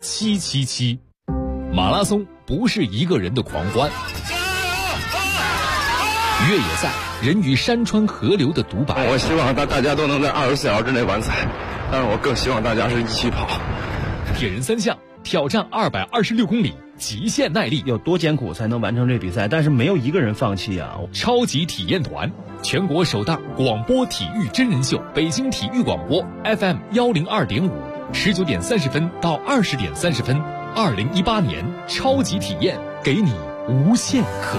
777。马拉松不是一个人的狂欢，越野赛人与山川河流的独白。 我希望大家都能在24小时之内完赛，但是我更希望大家是一起跑。 铁人三项挑战226公里，极限耐力， 有多艰苦才能完成这比赛？但是没有一个人放弃啊！ 超级体验团，全国首档广播体育真人秀，北京体育广播 FM 102.5，19点30分到20点30分，2018年超级体验，给你无限可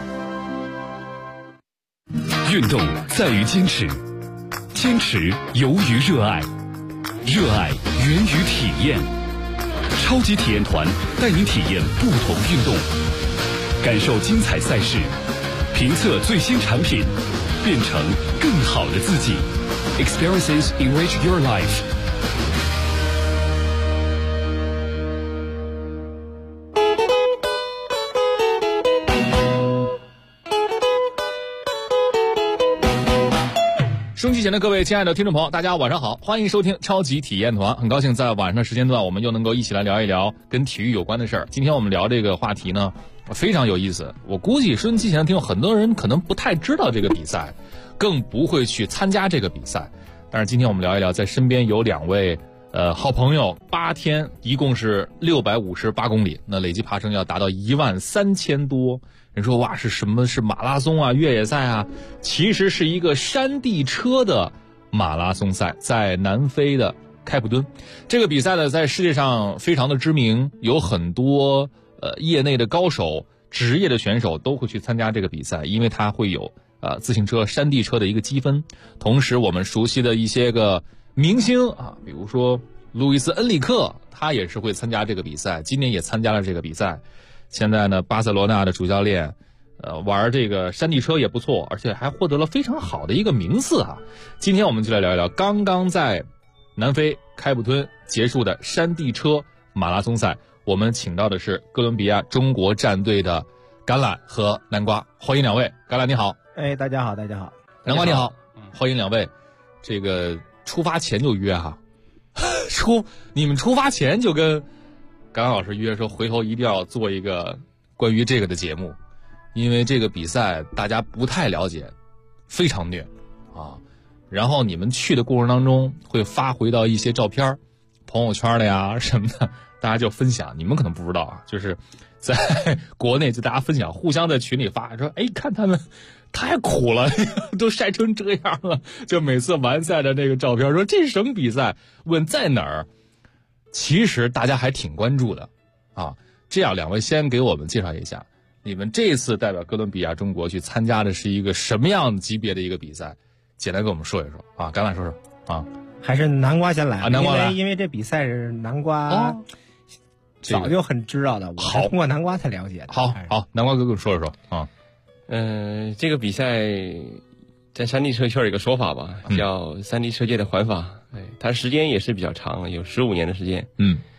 能。运动在于坚持，坚持由于热爱，热爱源于体验。超级体验团带您体验不同运动，感受精彩赛事，评测最新产品，变成更好的自己。Experiences enrich your life。收音机前的各位亲爱的听众朋友，大家晚上好，欢迎收听超级体验团。很高兴在晚上的时间段，我们又能够一起来聊一聊跟体育有关的事儿。今天我们聊这个话题呢，非常有意思。我估计收音机前的听众很多人可能不太知道这个比赛，更不会去参加这个比赛。但是今天我们聊一聊，在身边有2位好朋友，8天一共是658公里，那累计爬升要达到13000多。人说哇，是什么？是马拉松啊，越野赛啊？其实是一个山地车的马拉松赛，在南非的开普敦。这个比赛呢，在世界上非常的知名，有很多业内的高手、职业的选手都会去参加这个比赛，因为它会有自行车、山地车的一个积分。同时，我们熟悉的一些个明星啊，比如说路易斯·恩里克，他也是会参加这个比赛，今年也参加了这个比赛。现在呢，巴塞罗那的主教练，玩这个山地车也不错，而且还获得了非常好的一个名次啊。今天我们就来聊一聊刚刚在南非开普敦结束的山地车马拉松赛。我们请到的是哥伦比亚中国战队的橄榄和南瓜，欢迎2位。橄榄你好。 哎，大家好，大家好。 南瓜你好，欢迎2位。这个出发前就约哈，你们出发前就跟橄榄老师约说，回头一定要做一个关于这个的节目，因为这个比赛大家不太了解，非常虐啊。然后你们去的过程当中会发回到一些照片，朋友圈的呀什么的，大家就分享。你们可能不知道啊，就是在国内就大家分享，互相在群里发说，哎，看他们太苦了，都晒成这样了。就每次完赛的那个照片，说这是什么比赛？问在哪儿？其实大家还挺关注的啊。这样2位先给我们介绍一下，你们这次代表哥伦比亚中国去参加的是一个什么样级别的一个比赛，简单跟我们说一说啊。橄榄说说啊。 还是南瓜先来啊。南瓜来， 因为这比赛是南瓜早就很知道的，我是通过南瓜才了解的。 好，南瓜哥跟我说一说啊。 这个比赛在山地车圈有一个说法吧，叫山地车界的环法。它时间也是比较长，有15年的时间。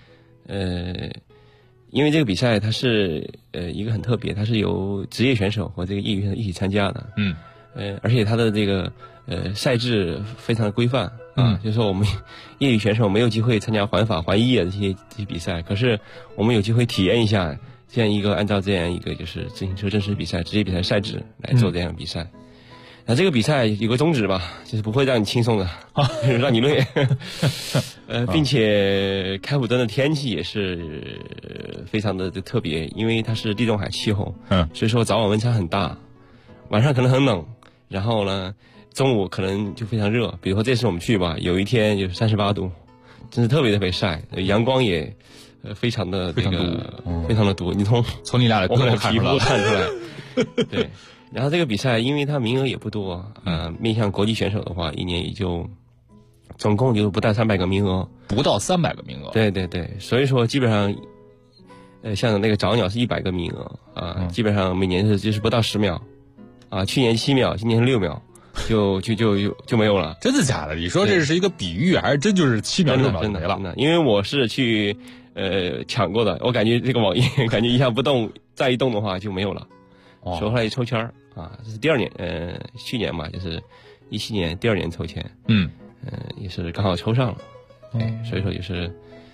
因为这个比赛它是一个很特别，它是由职业选手和这个业余选手一起参加的。而且它的这个赛制非常的规范啊，就是说我们业余选手没有机会参加环法、环意啊这些比赛，可是我们有机会体验一下这样一个按照这样一个就是自行车正式比赛、职业比赛赛制来做这样的比赛。那这个比赛有个宗旨吧，就是不会让你轻松的，让你累。并且开普敦的天气也是非常的特别，因为它是地中海气候，所以说早晚温差很大，晚上可能很冷，然后呢，中午可能就非常热。比如说这次我们去吧，有一天就38度，真是特别特别晒，阳光也非常的这个非常的毒，你从你俩的皮肤看出来，对。然后这个比赛，因为它名额也不多，面向国际选手的话，一年也就总共就不到300个名额， 不到300个名额。 对对对，所以说基本上，像那个早鸟是100个名额啊，基本上每年就是不到10秒，啊，去年7秒，今年是6秒，就没有了。 真的假的？你说这是一个比喻，还是真就是7秒6秒就没了？ 真的，因为我是去抢过的，我感觉这个网页感觉一下不动，再一动的话就没有了。所以后来一抽签啊，这是第2年，去年嘛，就是17年第2年抽签，也是刚好抽上了，所以说也是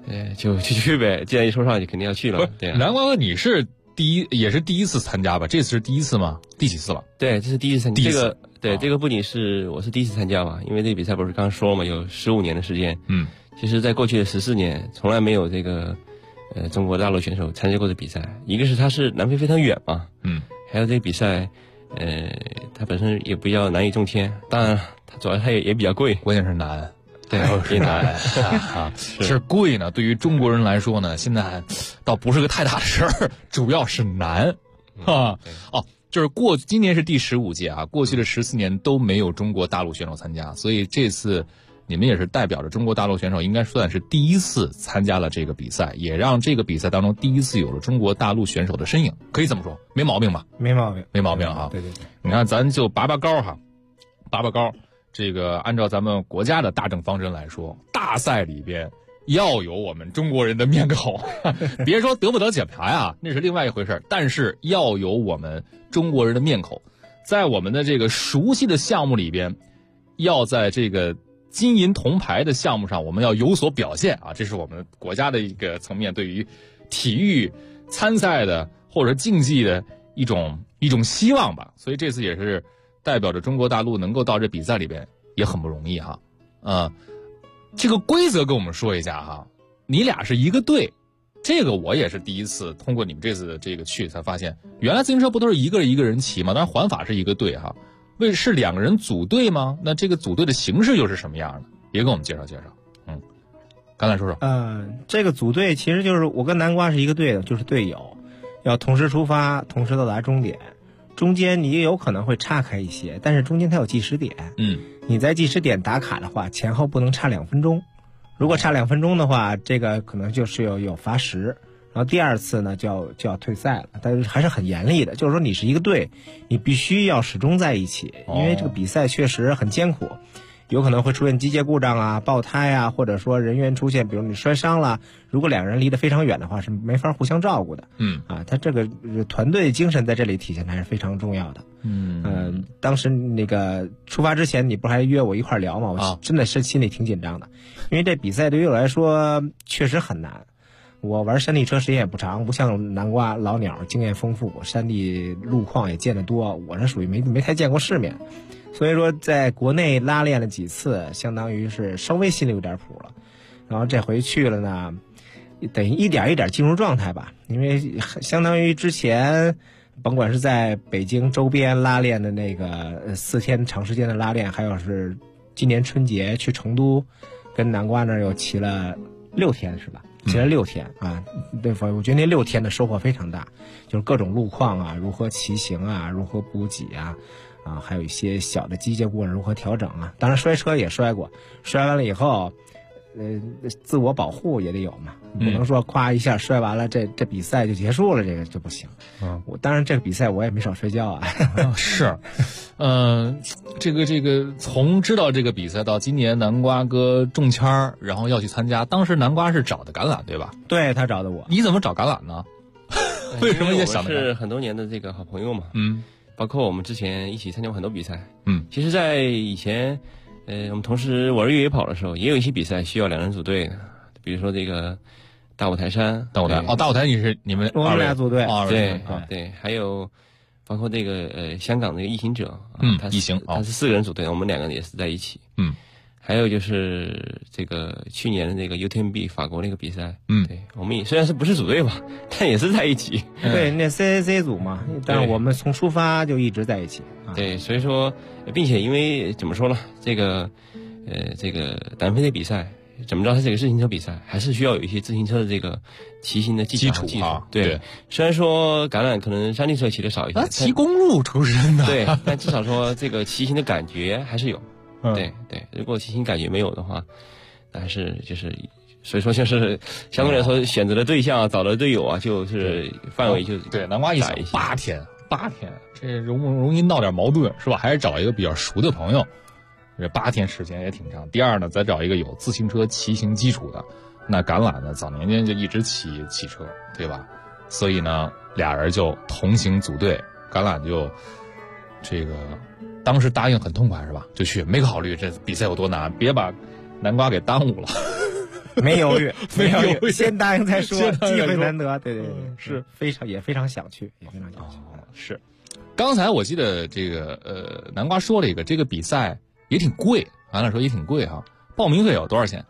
就去呗，既然一说上，就肯定要去了。对， 南瓜哥，你是也是第一次参加吧？这次是第一次吗？第几次了？ 对，这是第一次参加。 第一次。 这个不仅是我是第一次参加嘛，因为这个比赛不是刚刚说了嘛，有15年的时间。其实在过去的14年，从来没有这个中国大陆选手参加过的比赛。一个是它是南非非常远嘛，还有这个比赛，它本身也比较难以中签，当然它主要它也比较贵， 关键是难。 对，也难是贵呢。对于中国人来说呢，现在倒不是个太大的事儿，主要是难啊。就是今年是第15届啊，过去的14年都没有中国大陆选手参加，所以这次你们也是代表着中国大陆选手，应该算是第一次参加了这个比赛，也让这个比赛当中第一次有了中国大陆选手的身影，可以这么说，没毛病吧？ 没毛病， 没毛病哈。 对， 你看咱就拔拔高哈，拔拔高。这个按照咱们国家的大政方针来说，大赛里边要有我们中国人的面孔，别说得不得奖牌啊，那是另外一回事，但是要有我们中国人的面孔，在我们的这个熟悉的项目里边，要在这个金银铜牌的项目上，我们要有所表现啊，这是我们国家的一个层面对于体育参赛的或者竞技的一种希望吧。所以这次也是代表着中国大陆能够到这比赛里边也很不容易哈。这个规则跟我们说一下哈，你俩是一个队，这个我也是第一次通过你们这次的这个去才发现，原来自行车不都是一个人骑吗？当然环法是一个队哈，是2个人组队吗？那这个组队的形式又是什么样的？也给我们介绍介绍。刚才说说。 这个组队其实就是我跟南瓜是一个队的，就是队友，要同时出发，同时到达终点。中间你也有可能会岔开一些，但是中间它有计时点。你在计时点打卡的话，前后不能差2分钟。如果差2分钟的话，这个可能就是有罚时。然后第2次呢就要退赛了，但是还是很严厉的，就是说你是一个队，你必须要始终在一起，因为这个比赛确实很艰苦。有可能会出现机械故障啊、爆胎啊，或者说人员出现，比如你摔伤了，如果2个人离得非常远的话，是没法互相照顾的。他这个团队精神在这里体现的还是非常重要的。当时那个出发之前，你不是还约我一块聊吗？我真的是心里挺紧张的，因为这比赛对于我来说确实很难。我玩山地车时间也不长，不像南瓜老鸟经验丰富，山地路况也见得多，我是属于没太见过世面。所以说在国内拉练了几次，相当于是稍微心里有点谱了。然后这回去了呢，等于一点一点进入状态吧，因为相当于之前甭管是在北京周边拉练的那个4天长时间的拉练，还有是今年春节去成都跟南瓜那儿又骑了6天是吧？骑了6天啊，对，我觉得那6天的收获非常大，就是各种路况啊，如何骑行啊，如何补给啊，还有一些小的机械故障如何调整啊。当然摔车也摔过，摔完了以后，自我保护也得有嘛，不能说夸一下摔完了这比赛就结束了，这个就不行。我当然这个比赛我也没少睡觉啊。 是，这个从知道这个比赛到今年南瓜哥中签儿，然后要去参加，当时南瓜是找的橄榄对吧？ 对，他找的我。 你怎么找橄榄呢？为什么也想的？ 是很多年的这个好朋友嘛。包括我们之前一起参加过很多比赛。其实，在以前，我们同时玩越野跑的时候，也有一些比赛需要2人组队的，比如说这个大五台山。大五台你们我们俩组队。 对，还有包括这个香港的异行者， 异行， 他是4个人组队，我们2个也是在一起。还有就是这个去年的这个 UTMB 法国那个比赛，对，我们也虽然是不是组队吧，但也是在一起。 对，那 CAC 组嘛，但是我们从出发就一直在一起。 对，所以说，并且因为怎么说呢，这个南非的比赛，怎么着，它这个自行车比赛还是需要有一些自行车的这个骑行的基础啊。 对，虽然说橄榄可能山地车骑得少一些， 骑公路出身的。 对，但至少说这个骑行的感觉还是有。对，如果骑行感觉没有的话，还是所以说就是相对来说选择的对象、找的队友啊，就是范围就对。南瓜一想8天，这容不容易闹点矛盾是吧？还是找一个比较熟的朋友，这8天时间也挺长。第二呢，再找一个有自行车骑行基础的。那橄榄呢，早年间就一直骑车，对吧？所以呢，2人就同行组队，橄榄就这个。当时答应很痛快是吧？就去，没考虑这比赛有多难，别把南瓜给耽误了。 没犹豫， 没犹豫， 先答应再说，机会难得。对， 是非常想去，也非常想去。 是，刚才我记得这个南瓜说了一个，这个比赛也挺贵，按理说也挺贵哈。报名费有多少钱？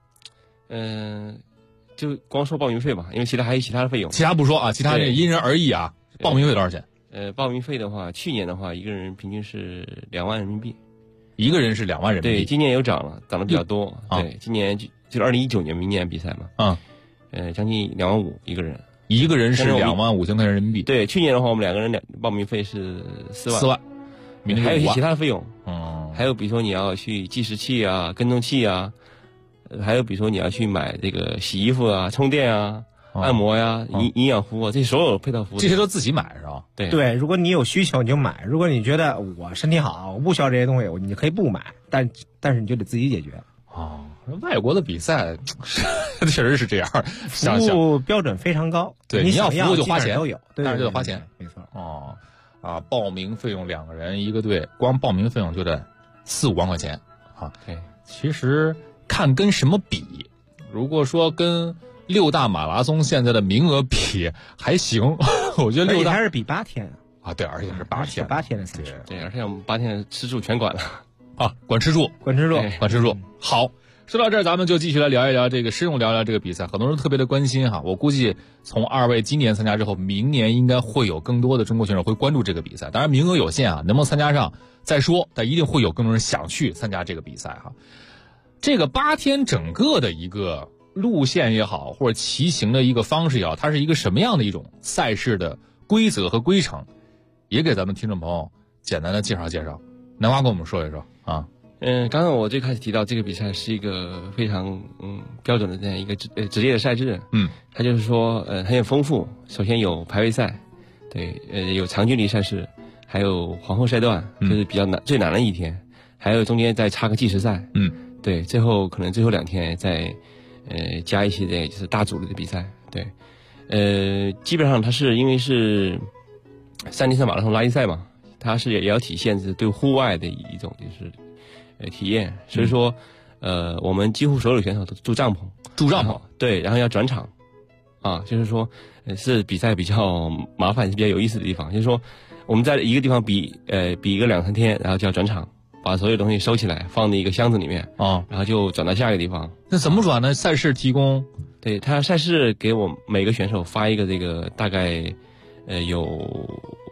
就光说报名费吧，因为还有其他的费用。 其他不说啊，其他那因人而异啊。报名费多少钱？ 报名费的话，去年的话，一个人平均是2万人民币。 一个人是2万人民币。 对，今年有涨了，涨得比较多。对，今年就是2019年明年比赛嘛。将近2万5一个人。 一个人是2万5千块钱人民币。 对，去年的话，我们2个人报名费是4万。还有一些其他的费用。还有比如说你要去计时器啊、跟踪器啊，还有比如说你要去买这个洗衣服啊、充电啊、按摩呀、营养服务啊，这些所有配套服务， 这些都自己买是吧？ 对，如果你有需求你就买，如果你觉得我身体好，我不需要这些东西，你可以不买，但是你就得自己解决。 外国的比赛确实是这样， 服务标准非常高。 对，你要服务就花钱都有， 但是就得花钱， 没错。 报名费用2个人一个队，光报名费用就得4-5万块钱啊。 对， 其实看跟什么比，如果说跟6大马拉松现在的名额比还行，我觉得6大还是比8天啊，对，而且是8天 ，8天的赛事， 对，而且我们8天吃住全管了啊，管吃住。好。说到这儿，咱们就继续来聊一聊这个，深入聊一聊这个比赛。很多人特别的关心哈，我估计从2位今年参加之后，明年应该会有更多的中国选手会关注这个比赛。当然名额有限啊，能不能参加上再说，但一定会有更多人想去参加这个比赛哈。这个8天整个的一个路线也好，或者骑行的一个方式也好，它是一个什么样的一种赛事的规则和规程，也给咱们听众朋友简单的介绍介绍。南华跟我们说一说啊。 刚刚我最开始提到这个比赛是一个非常标准的这样一个职业的赛制。它就是说很有丰富。首先有排位赛，对，有长距离赛事，还有皇后赛段，就是比较最难的一天，还有中间再插个计时赛。对，最后可能最后2天再加一些就是大组的比赛。对，基本上它是因为是山地赛马拉松拉力赛嘛，它是也要体现是对户外的一种就是体验，所以说我们几乎所有的选手都住帐篷，对，然后要转场啊，就是说是比赛比较麻烦，是比较有意思的地方，就是说我们在一个地方比一个2-3天，然后就要转场，把所有东西收起来放在一个箱子里面然后就转到下一个地方。 那怎么转呢？赛事提供， 对，他赛事给我每个选手发一个这个大概有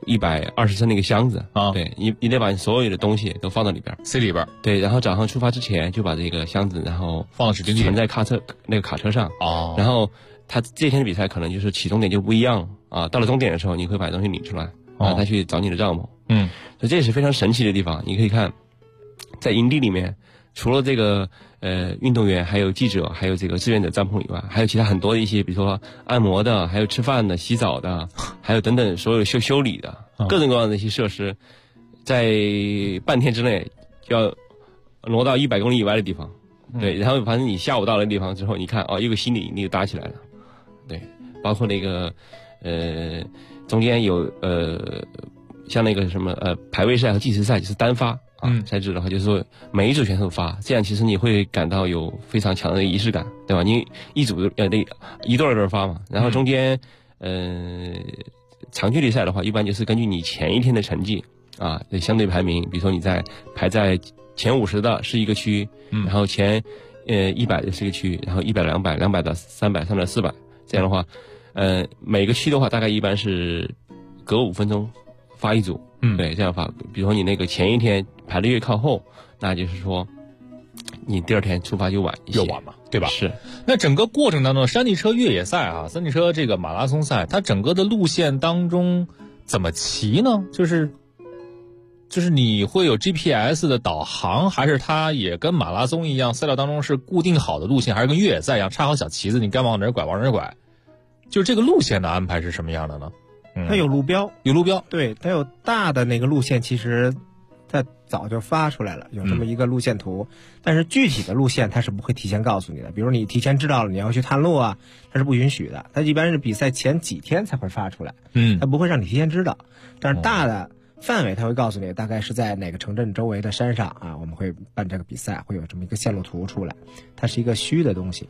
120升的一个箱子对，你得把你所有的东西都放到里边， 塞里边。 对，然后早上出发之前就把这个箱子，然后放到指定地， 存在卡车上然后他这天的比赛可能就是起终点就不一样啊，到了终点的时候你会把东西领出来，然后再去找你的帐篷。所以这也是非常神奇的地方。你可以看，在营地里面，除了这个运动员，还有记者，还有这个志愿者帐篷以外，还有其他很多的一些，比如说按摩的，还有吃饭的、洗澡的，还有等等所有修理的各种各样的一些设施，在半天之内要挪到100公里以外的地方。对，然后反正你下午到了地方之后，你看一个新的营地搭起来了。对，包括那个中间有像那个什么排位赛和计时赛，就是单发赛制的话，就是说每一组选手发，这样其实你会感到有非常强的仪式感，对吧？你一组得一对发嘛，然后中间长距离赛的话，一般就是根据你前一天的成绩相对排名，比如说你排在前50的是一个区，然后前100的是一个区，然后100、200、200到300、300、400，这样的话，每个区的话大概一般是隔5分钟发一组。对，这样发。比如说你那个前一天排的越靠后，那就是说你第2天出发就晚一些， 越晚嘛，对吧？ 是。 那整个过程当中，山地车越野赛山地车这个马拉松赛，它整个的路线当中怎么骑呢？就是你会有 GPS 的导航，还是它也跟马拉松一样，赛道当中是固定好的路线，还是跟越野赛一样插好小旗子，你该往哪儿拐往哪儿拐？就是这个路线的安排是什么样的呢？ 它有路标，对，它有大的那个路线，其实它早就发出来了，有这么一个路线图，但是具体的路线它是不会提前告诉你的。比如你提前知道了你要去探路它是不允许的，它一般是比赛前几天才会发出来，它不会让你提前知道。但是大的范围它会告诉你大概是在哪个城镇周围的山上我们会办这个比赛，会有这么一个线路图出来，它是一个虚的东西。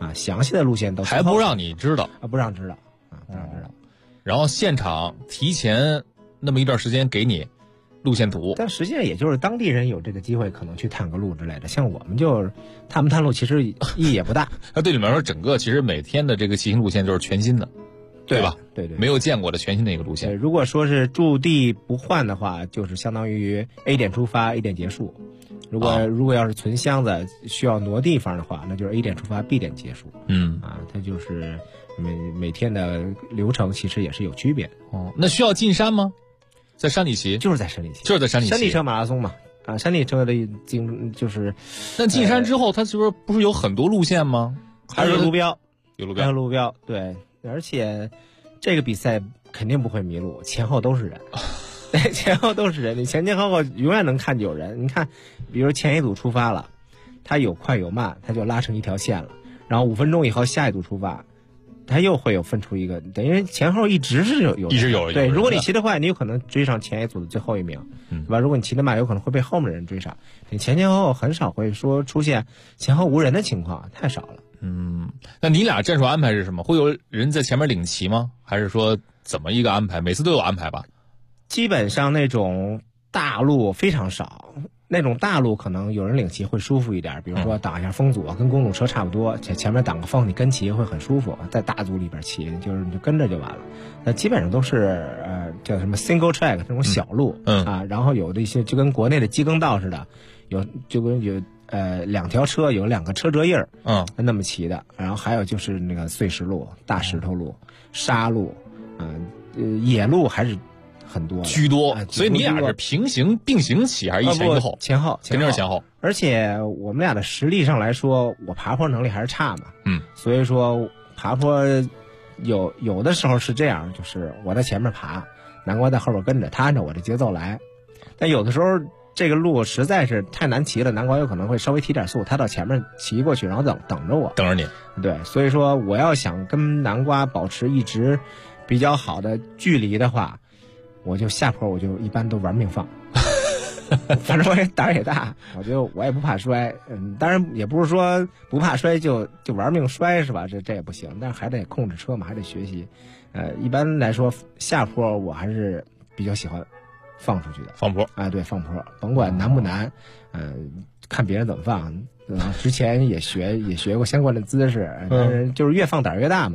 啊，详细的路线都还不让你知道啊，不让知道啊，不让知道。 然后现场提前那么一段时间给你路线图， 但实际上也就是当地人有这个机会可能去探个路之类的，像我们就探不探路其实意义也不大。 那对你们来说，整个其实每天的这个骑行路线就是全新的，对吧？ 对， 没有见过的全新的一个路线。 如果说是驻地不换的话，就是相当于 A 点出发 A 点结束。如果要是存箱子需要挪地方的话，那就是 A 点出发 B 点结束。它就是每天的流程其实也是有区别的。 那需要进山吗？在山里骑？ 就是在山里骑。 就是在山里骑。 山地车马拉松嘛，啊，山地车的就是。 那进山之后，它是不是有很多路线吗？ 还有路标？ 有路标。 还有路标，对，而且这个比赛肯定不会迷路，前后都是人。前后都是人，你前后永远能看见有人。你看，比如前一组出发了，他有快有慢，他就拉成一条线了。然后5分钟以后下一组出发，他又会有分出一个，等于前后一直是有一直有。 对，如果你骑得快，你有可能追上前一组的最后一名，对吧？如果你骑得慢，有可能会被后面的人追上。你前后很少会说出现前后无人的情况，太少了。 那你俩战术安排是什么？会有人在前面领骑吗？还是说怎么一个安排？每次都有安排吧？ 基本上那种大路非常少，那种大路可能有人领骑会舒服一点，比如说挡一下风阻，跟公路车差不多，前面挡个风，你跟骑会很舒服。在大组里边骑，就是你就跟着就完了。那基本上都是叫什么 single track 这种小路，然后有的一些就跟国内的机耕道似的，有2条车有2个车辙印儿，那么骑的。然后还有就是那个碎石路、大石头路、沙路，野路还是很多居多，所以你俩是平行并行骑还是一前一后？ 前后， 肯定是前后。 而且我们俩的实力上来说，我爬坡能力还是差嘛，所以说爬坡有的时候是这样，就是我在前面爬，南瓜在后边跟着，他按照我的节奏来。但有的时候这个路实在是太难骑了，南瓜有可能会稍微提点速，他到前面骑过去，然后等着我， 等着你。 对，所以说我要想跟南瓜保持一直比较好的距离的话，我就下坡我就一般都玩命放。反正我也胆儿也大，我也不怕摔，当然也不是说不怕摔就玩命摔是吧？这也不行，但是还得控制车嘛，还得学习。一般来说下坡我还是比较喜欢放出去的。 放坡啊，对，放坡，甭管难不难，看别人怎么放。之前也学过相关的姿势，但是就是越放胆儿越大嘛。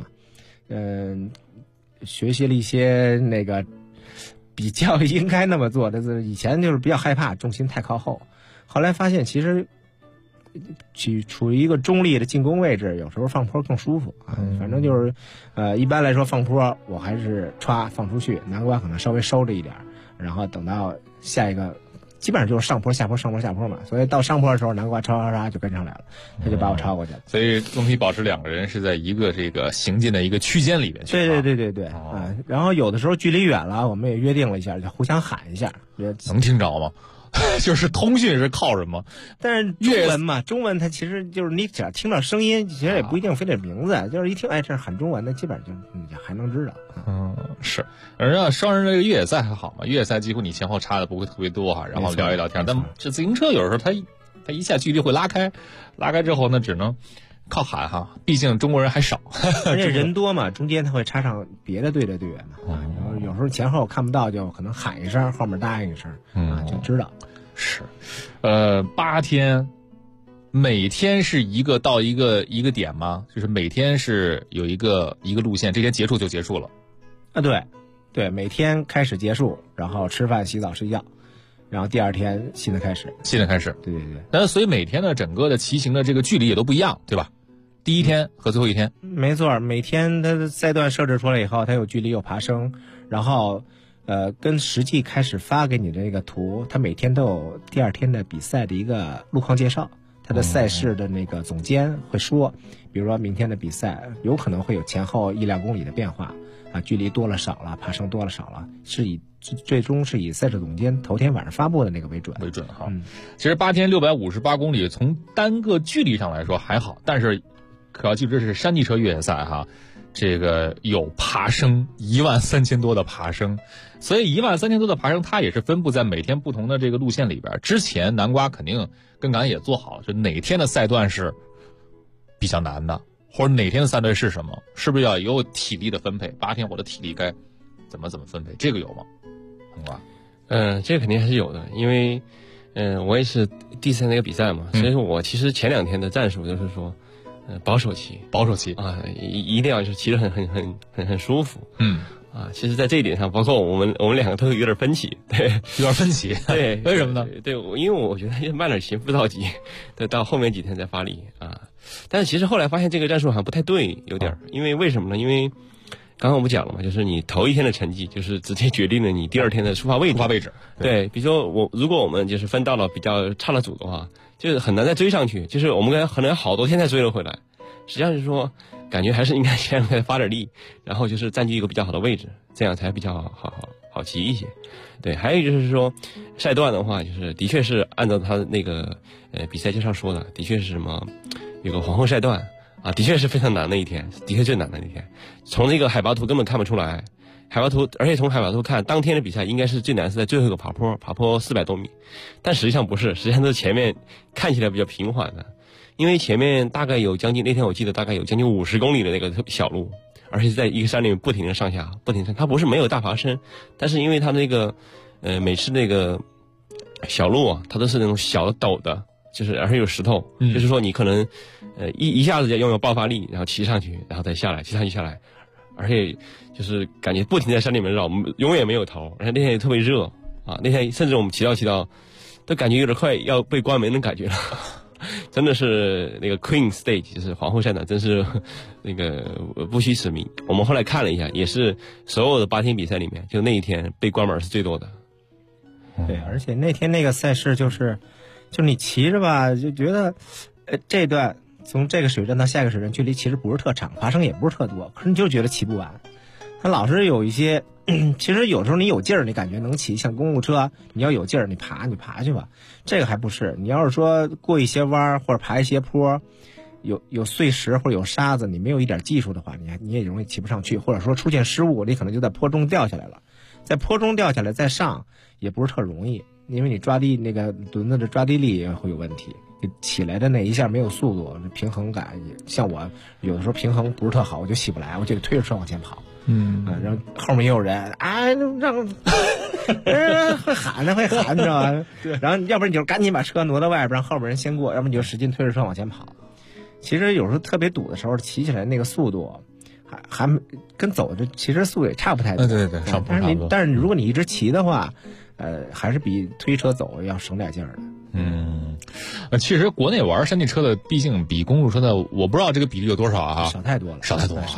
学习了一些那个。比较应该那么做的，以前就是比较害怕，重心太靠后。后来发现其实处于一个中立的进攻位置，有时候放坡更舒服啊。反正就是一般来说放坡我还是歘放出去，南瓜可能稍微收着一点，然后等到下一个基本上就是上坡下坡上坡下坡嘛。所以到上坡的时候，南瓜唰就跟上来了，他就把我超过去了。 所以总体保持2个人是在一个这个行进的一个区间里面去。 对然后有的时候距离远了，我们也约定了一下，就互相喊一下。 能听着吗？就是通讯是靠什么？ 但是中文嘛，中文它其实就是你只要听到声音，其实也不一定非得名字，就是一听这是喊中文的，基本上就还能知道。 是。而双人这个越野赛还好嘛，越野赛几乎你前后差的不会特别多哈，然后聊一聊天。但这自行车有时候它一下距离会拉开之后呢，只能靠喊哈，毕竟中国人还少， 而且人多嘛，中间他会插上别的队的队员嘛，有时候前后看不到，就可能喊一声，后面答应一声，就知道。 是，8天，每天是一个到一个点吗？就是每天是有一个路线，这天结束就结束了。 对，每天开始结束，然后吃饭、洗澡、睡觉，然后第2天新的开始。对。 那所以每天的整个的骑行的这个距离也都不一样，对吧？第1天和最后1天。 没错，每天它的赛段设置出来以后，它有距离有爬升，然后跟实际开始发给你的那个图，它每天都有第2天的比赛的一个路况介绍，它的赛事的那个总监会说，比如说明天的比赛有可能会有前后1-2公里的变化啊，距离多了少了，爬升多了少了，最终是以赛事总监头天晚上发布的那个为准哈。其实8天658公里，从单个距离上来说还好，但是可要记住这是山地车越野赛哈。这个有爬升13000多的爬升，所以13000多的爬升，它也是分布在每天不同的这个路线里边。之前南瓜肯定跟咱也做好了，就哪天的赛段是比较难的， 或者哪天的赛段是什么？是不是要有体力的分配？8天我的体力该怎么分配？这个有吗？ 这个肯定还是有的，因为我也是第3那个比赛嘛，所以说我其实前2天的战术就是说，保守骑啊，一定要就是骑得很舒服。其实，在这一点上，包括我们2个都有点分歧，对， 有点分歧， 对， 为什么呢？ 对，因为我觉得慢点骑不着急，对，到后面几天再发力啊。但是其实后来发现这个战术好像不太对，有点，因为为什么呢？因为刚刚我们讲了嘛，就是你头1天的成绩，就是直接决定了你第2天的出发位置。对，比如说如果我们就是分到了比较差的组的话，就是很难再追上去，就是我们可能好多天才追了回来。实际上是说，感觉还是应该先发点力，然后就是占据一个比较好的位置，这样才比较好骑一些。对，还有就是说，赛段的话，就是的确是按照他那个比赛介绍说的，的确是什么有个皇后赛段啊，的确是非常难的一天，的确最难的一天。从这个海拔图根本看不出来，海拔图，而且从海拔图看，当天的比赛应该是最难是在最后一个爬坡400多米，但实际上不是，实际上是前面看起来比较平缓的。因为前面大概有将近，那天我记得大概有将近50公里的那个小路，而且在一个山里面不停的上下，它不是没有大爬升，但是因为它那个每次那个小路啊，它都是那种小的陡的，就是而且有石头，就是说你可能一下子就拥有爆发力，然后骑上去，然后再下来，骑上去下来，而且就是感觉不停在山里面绕，永远没有头，而且那天也特别热啊，那天甚至我们骑到都感觉有点快要被关门的感觉了。真的是那个 Queen Stage， 就是皇后赛段，真是那个不虚此名。我们后来看了一下，也是所有的8天比赛里面，就那一天被关门是最多的。 对，而且那天那个赛事就是你骑着吧，就觉得这段从这个水站到下一个水站距离其实不是特长，爬升也不是特多，可是你就觉得骑不完。它老是有一些，其实有时候你有劲儿，你感觉能骑，像公路车，你要有劲儿，你爬去吧。这个还不是，你要是说过一些弯或者爬一些坡，有碎石或者有沙子，你没有一点技术的话，你也容易骑不上去，或者说出现失误，你可能就在坡中掉下来了。在坡中掉下来再上也不是特容易，因为你抓地那个轮子的抓地力也会有问题。起来的那一下没有速度，平衡感也像我有的时候平衡不是特好，我就起不来，我就得推着车往前跑。然后后面也有人让会喊，你知道吧？然后要不然你就赶紧把车挪到外边，让后边人先过，要不然你就使劲推着车往前跑。其实有时候特别堵的时候，骑起来那个速度还跟走着其实速度也差不太多。 对， 但是如果你一直骑的话，还是比推车走要省点劲儿的。 其实国内玩山地车的，毕竟比公路车的，我不知道这个比例有多少啊， 少太多了。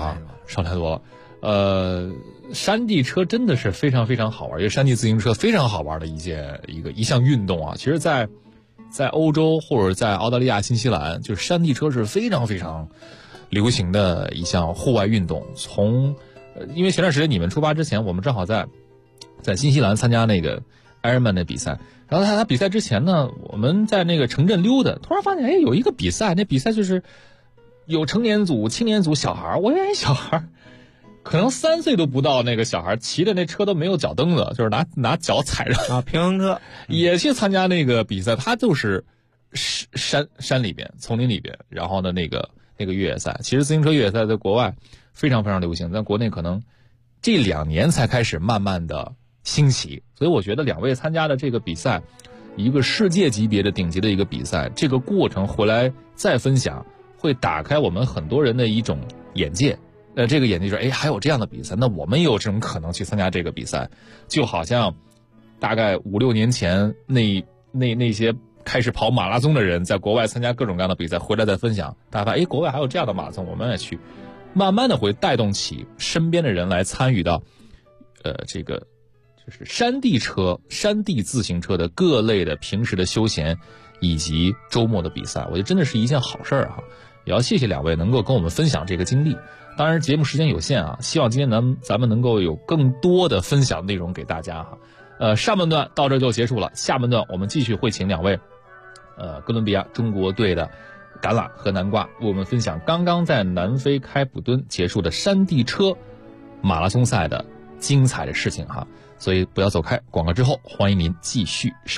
山地车真的是非常非常好玩，因为山地自行车非常好玩的一项运动啊。其实在欧洲或者在澳大利亚、新西兰，就是山地车是非常非常流行的一项户外运动。因为前段时间你们出发之前，我们正好在新西兰参加那个 Ironman 的比赛，然后他比赛之前呢，我们在那个城镇溜达，突然发现有一个比赛，那比赛就是有成年组、青年组、小孩，我以为小孩可能3岁都不到，那个小孩骑的那车都没有脚蹬子，就是拿脚踩着啊，平衡车也去参加那个比赛。他就是山里边、丛林里边，然后呢那个越野赛。其实自行车越野赛在国外非常非常流行，在国内可能这2年才开始慢慢的兴起。所以我觉得2位参加的这个比赛，一个世界级别的顶级的一个比赛，这个过程回来再分享，会打开我们很多人的一种眼界。这个眼界就是还有这样的比赛，那我们也有这种可能去参加这个比赛。就好像大概5-6年前那些开始跑马拉松的人，在国外参加各种各样的比赛，回来再分享，大家发现国外还有这样的马拉松，我们也去，慢慢的会带动起身边的人来参与到这个就是山地自行车的各类的平时的休闲以及周末的比赛。我觉得真的是一件好事啊，也要谢谢2位能够跟我们分享这个经历。当然节目时间有限啊，希望今天咱们能够有更多的分享内容给大家哈。上半段到这就结束了，下半段我们继续会请2位哥伦比亚中国队的橄榄和南瓜为我们分享刚刚在南非开普敦结束的山地车马拉松赛的精彩的事情哈。所以不要走开，广告之后欢迎您继续收听。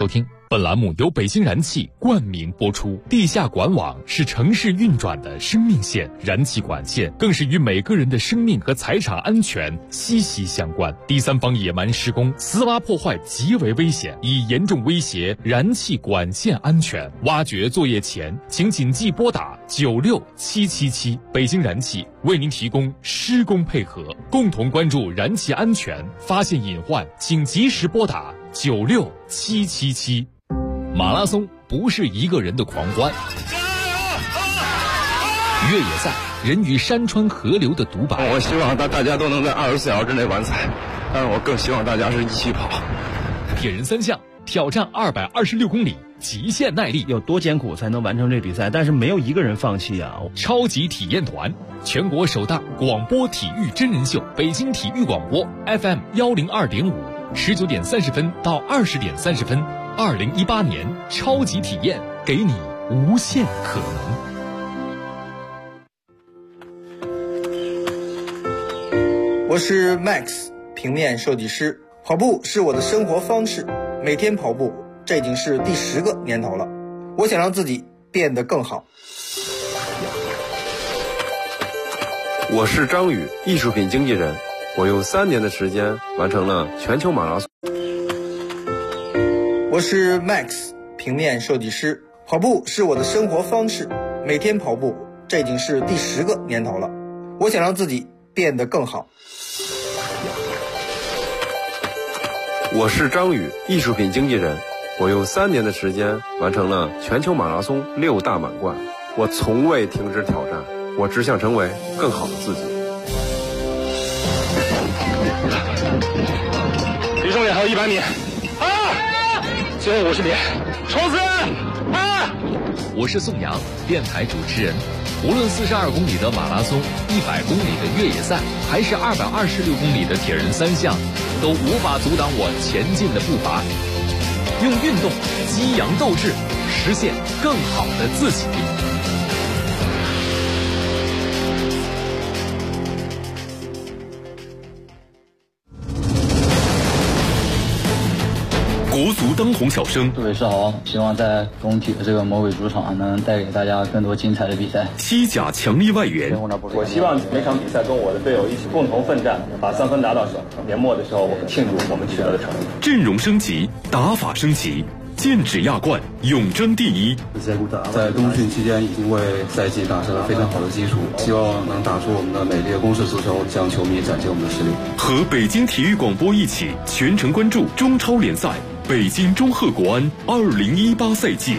本栏目由北京燃气冠名播出。地下管网是城市运转的生命线，燃气管线更是与每个人的生命和财产安全息息相关。第三方野蛮施工、私挖破坏极为危险，已严重威胁燃气管线安全。挖掘作业前，请谨记拨打96777。北京燃气为您提供施工配合，共同关注燃气安全，发现隐患请及时拨打96777。马拉松不是一个人的狂欢，越野赛人与山川河流的独白。 我希望大家都能在24小时之内完赛，但是我更希望大家是一起跑。 铁人三项挑战226公里，极限耐力， 有多艰苦才能完成这比赛？但是没有一个人放弃啊！ 超级体验团，全国首档广播体育真人秀，北京体育广播 FM102.5，19点30分到20点30分，2018年超级体验，给你无限可能。 我是 Max， 平面设计师。跑步是我的生活方式，每天跑步，这已经是第10个年头了。我想让自己变得更好。 我是张宇，艺术品经纪人。我用3年的时间完成了全球马拉松。 我是 Max， 平面设计师。跑步是我的生活方式，每天跑步，这已经是第10个年头了。我想让自己变得更好。 我是张宇，艺术品经纪人。我用3年的时间完成了全球马拉松6大满贯。我从未停止挑战，我只想成为更好的自己。 离终点还有100米，最后50米，冲刺！ 我是宋阳，电台主持人。无论42公里的马拉松、100公里的越野赛，还是226公里的铁人三项，都无法阻挡我前进的步伐。用运动激扬斗志，实现更好的自己。 国足当红小生， 各位是好，希望在工体的这个魔鬼主场能带给大家更多精彩的比赛。 西甲强力外援， 我希望每场比赛跟我的队友一起共同奋战，把3分拿到手。年末的时候，我们庆祝我们取得的成绩。 阵容升级，打法升级，剑指亚冠，永争第一。 在冬训期间已经为赛季打下了非常好的基础，希望能打出我们的美丽的攻势足球，向球迷展现我们的实力。 和北京体育广播一起全程关注中超联赛北京中赫国安2018赛季。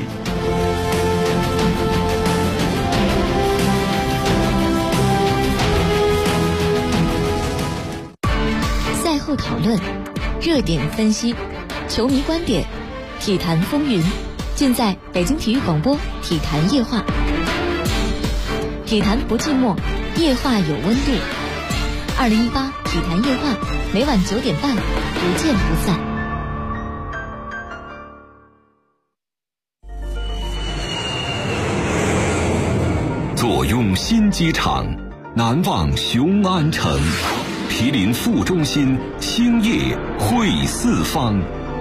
赛后讨论，热点分析，球迷观点，体坛风云，尽在北京体育广播体坛夜话。体坛不寂寞，夜话有温度。2018体坛夜话，每晚9点半，不见不散。 坐拥新机场，难忘雄安城，毗邻副中心，兴业汇四方。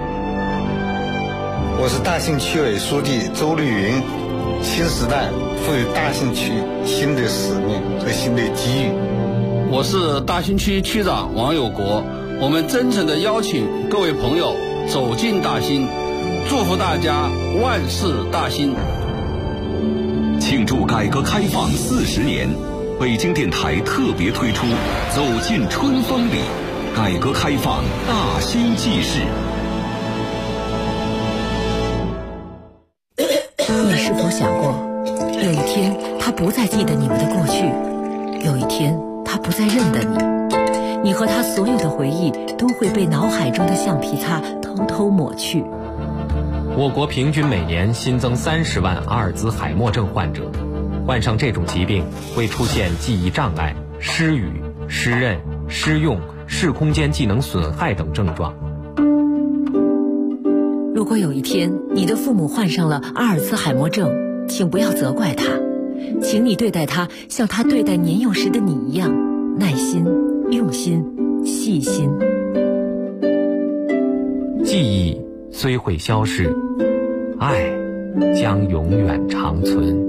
我是大兴区委书记周绿云。新时代赋予大兴区新的使命和新的机遇。 我是大兴区区长王有国。我们真诚地邀请各位朋友走进大兴，祝福大家万事大兴。 庆祝改革开放40年，北京电台特别推出走进春风里，改革开放大兴纪事。 你是否想过，有一天他不再记得你们的过去，有一天他不再认得你，你和他所有的回忆都会被脑海中的橡皮擦偷偷抹去。 我国平均每年新增30万阿尔兹海默症患者，患上这种疾病会出现记忆障碍、失语、失认、失用、视空间技能损害等症状。 如果有一天你的父母患上了阿尔兹海默症，请不要责怪他，请你对待他像他对待年幼时的你一样，耐心、用心、细心。 记忆虽会消失， 爱将永远长存。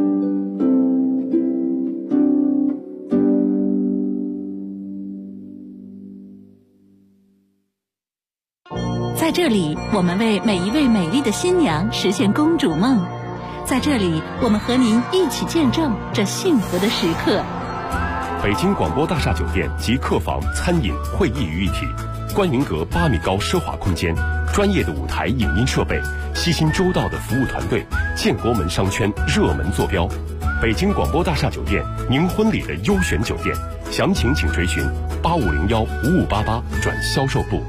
在这里，我们为每一位美丽的新娘实现公主梦。在这里，我们和您一起见证这幸福的时刻。 北京广播大厦酒店集客房、餐饮、会议于一体，观云阁8米高奢华空间，专业的舞台影音设备，悉心周到的服务团队，建国门商圈热门坐标。北京广播大厦酒店，您婚礼的优选酒店，详情请垂询8501-5588转销售部。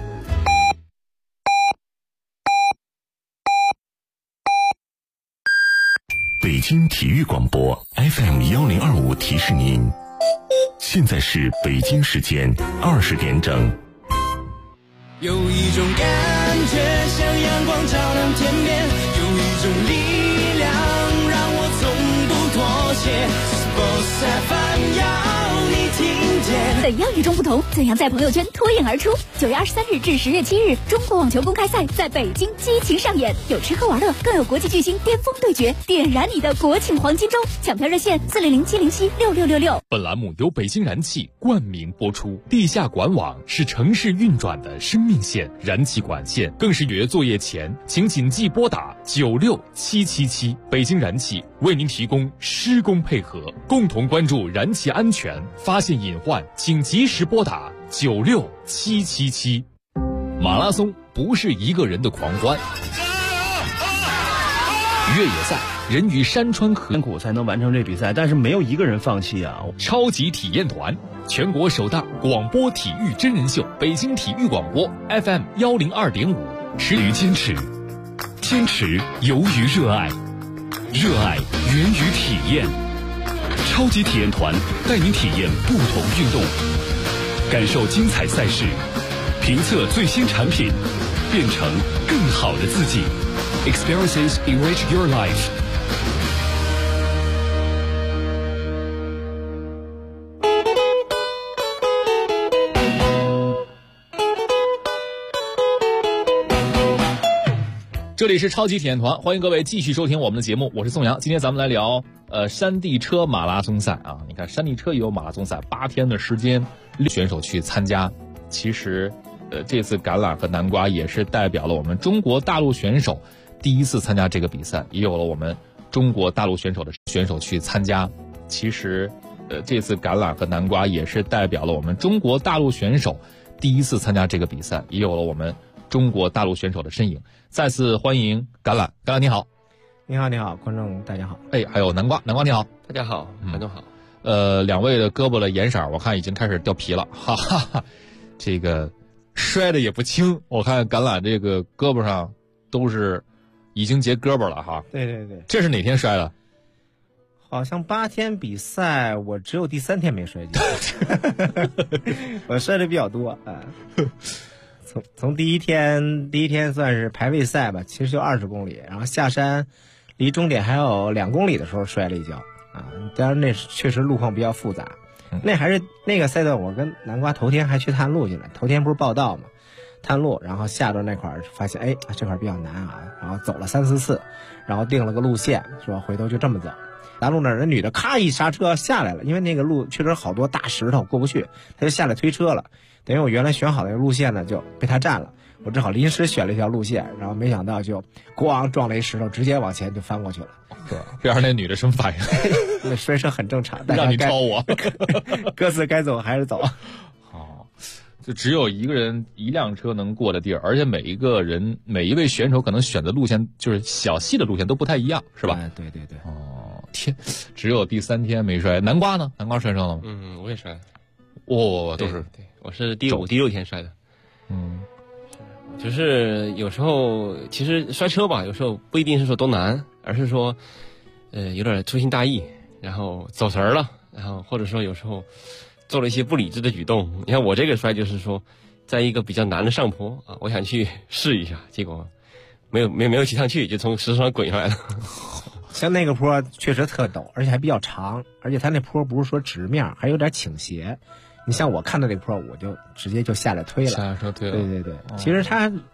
北京体育广播 FM1025提示您，现在是北京时间20点整。 有一种感觉像阳光照亮天边，有一种力量让我从不妥协。Sports FM 要你听见。 怎样与众不同？怎样在朋友圈脱颖而出？9月23日至10月7日，中国网球公开赛在北京激情上演，有吃喝玩乐，更有国际巨星巅峰对决，点燃你的国庆黄金周。抢票热线400-707-6666。 本栏目由北京燃气冠名播出。地下管网是城市运转的生命线，燃气管线更是约作业前，请谨记拨打96777。北京燃气为您提供施工配合，共同关注燃气安全，发现隐患请及时拨打96777。马拉松不是一个人的狂欢，越野赛人与山川河谷才能完成这比赛，但是没有一个人放弃啊！ 超级体验团，全国首大广播体育真人秀，北京体育广播 FM102.5，持于坚持，坚持由于热爱，热爱源于体验。超级体验团带您体验不同运动，感受精彩赛事，评测最新产品，变成更好的自己。Experiences enrich your life。这里是超级体验团，欢迎各位继续收听我们的节目，我是宋阳。今天咱们来聊山地车马拉松赛啊！你看山地车也有马拉松赛，8天的时间，选手去参加。其实这次橄榄和南瓜也是代表了我们中国大陆选手第一次参加这个比赛，也有了我们中国大陆选手去参加。其实这次橄榄和南瓜也是代表了我们中国大陆选手第一次参加这个比赛，也有了我们中国大陆选手的身影。再次欢迎橄榄，橄榄你好。 你好，你好，观众大家好。 哎，还有南瓜，南瓜你好。 大家好，观众好。 两位的胳膊的颜色我看已经开始掉皮了，哈哈哈。这个摔的也不轻，我看橄榄这个胳膊上都是已经结胳膊了哈。 对对对。 这是哪天摔的？ 好像8天比赛，我只有第3天没摔跤。我摔的比较多啊。从第一天算是排位赛吧，其实就20公里，然后下山离终点还有2公里的时候摔了一跤啊。当然那确实路况比较复杂，那还是那个赛段，我跟南瓜头天还去探路去了。头天不是报道嘛，探路，然后下到那块儿发现，哎，这块比较难啊，然后走了3、4次，然后定了个路线，说回头就这么走。大路那儿那女的咔一刹车下来了，因为那个路确实好多大石头过不去，她就下来推车了。等于我原来选好的路线呢就被他占了，我只好临时选了一条路线，然后没想到就咣撞了一石头，直接往前就翻过去了。 对，边上那女的什么反应？ 那摔车很正常， 让你超我， 各自该走还是走。 好，就只有一个人一辆车能过的地儿，而且每一位选手可能选的路线就是小细的路线都不太一样，是吧？ 对对对。 哦，天，只有第3天没摔。南瓜呢？南瓜摔车了吗？ 我也摔了。 都是对，我是第5、第6天摔的。就是有时候其实摔车吧，有时候不一定是说多难，而是说有点粗心大意，然后走神儿了，然后或者说有时候做了一些不理智的举动。你看我这个摔就是说在一个比较难的上坡啊，我想去试一下，结果没有骑上去，就从石头上滚下来了。 像那个坡确实特陡，而且还比较长，而且它那坡不是说直面，还有点倾斜。你像我看到那坡，我就直接就下来推了， 下车推了。 对对对，其实它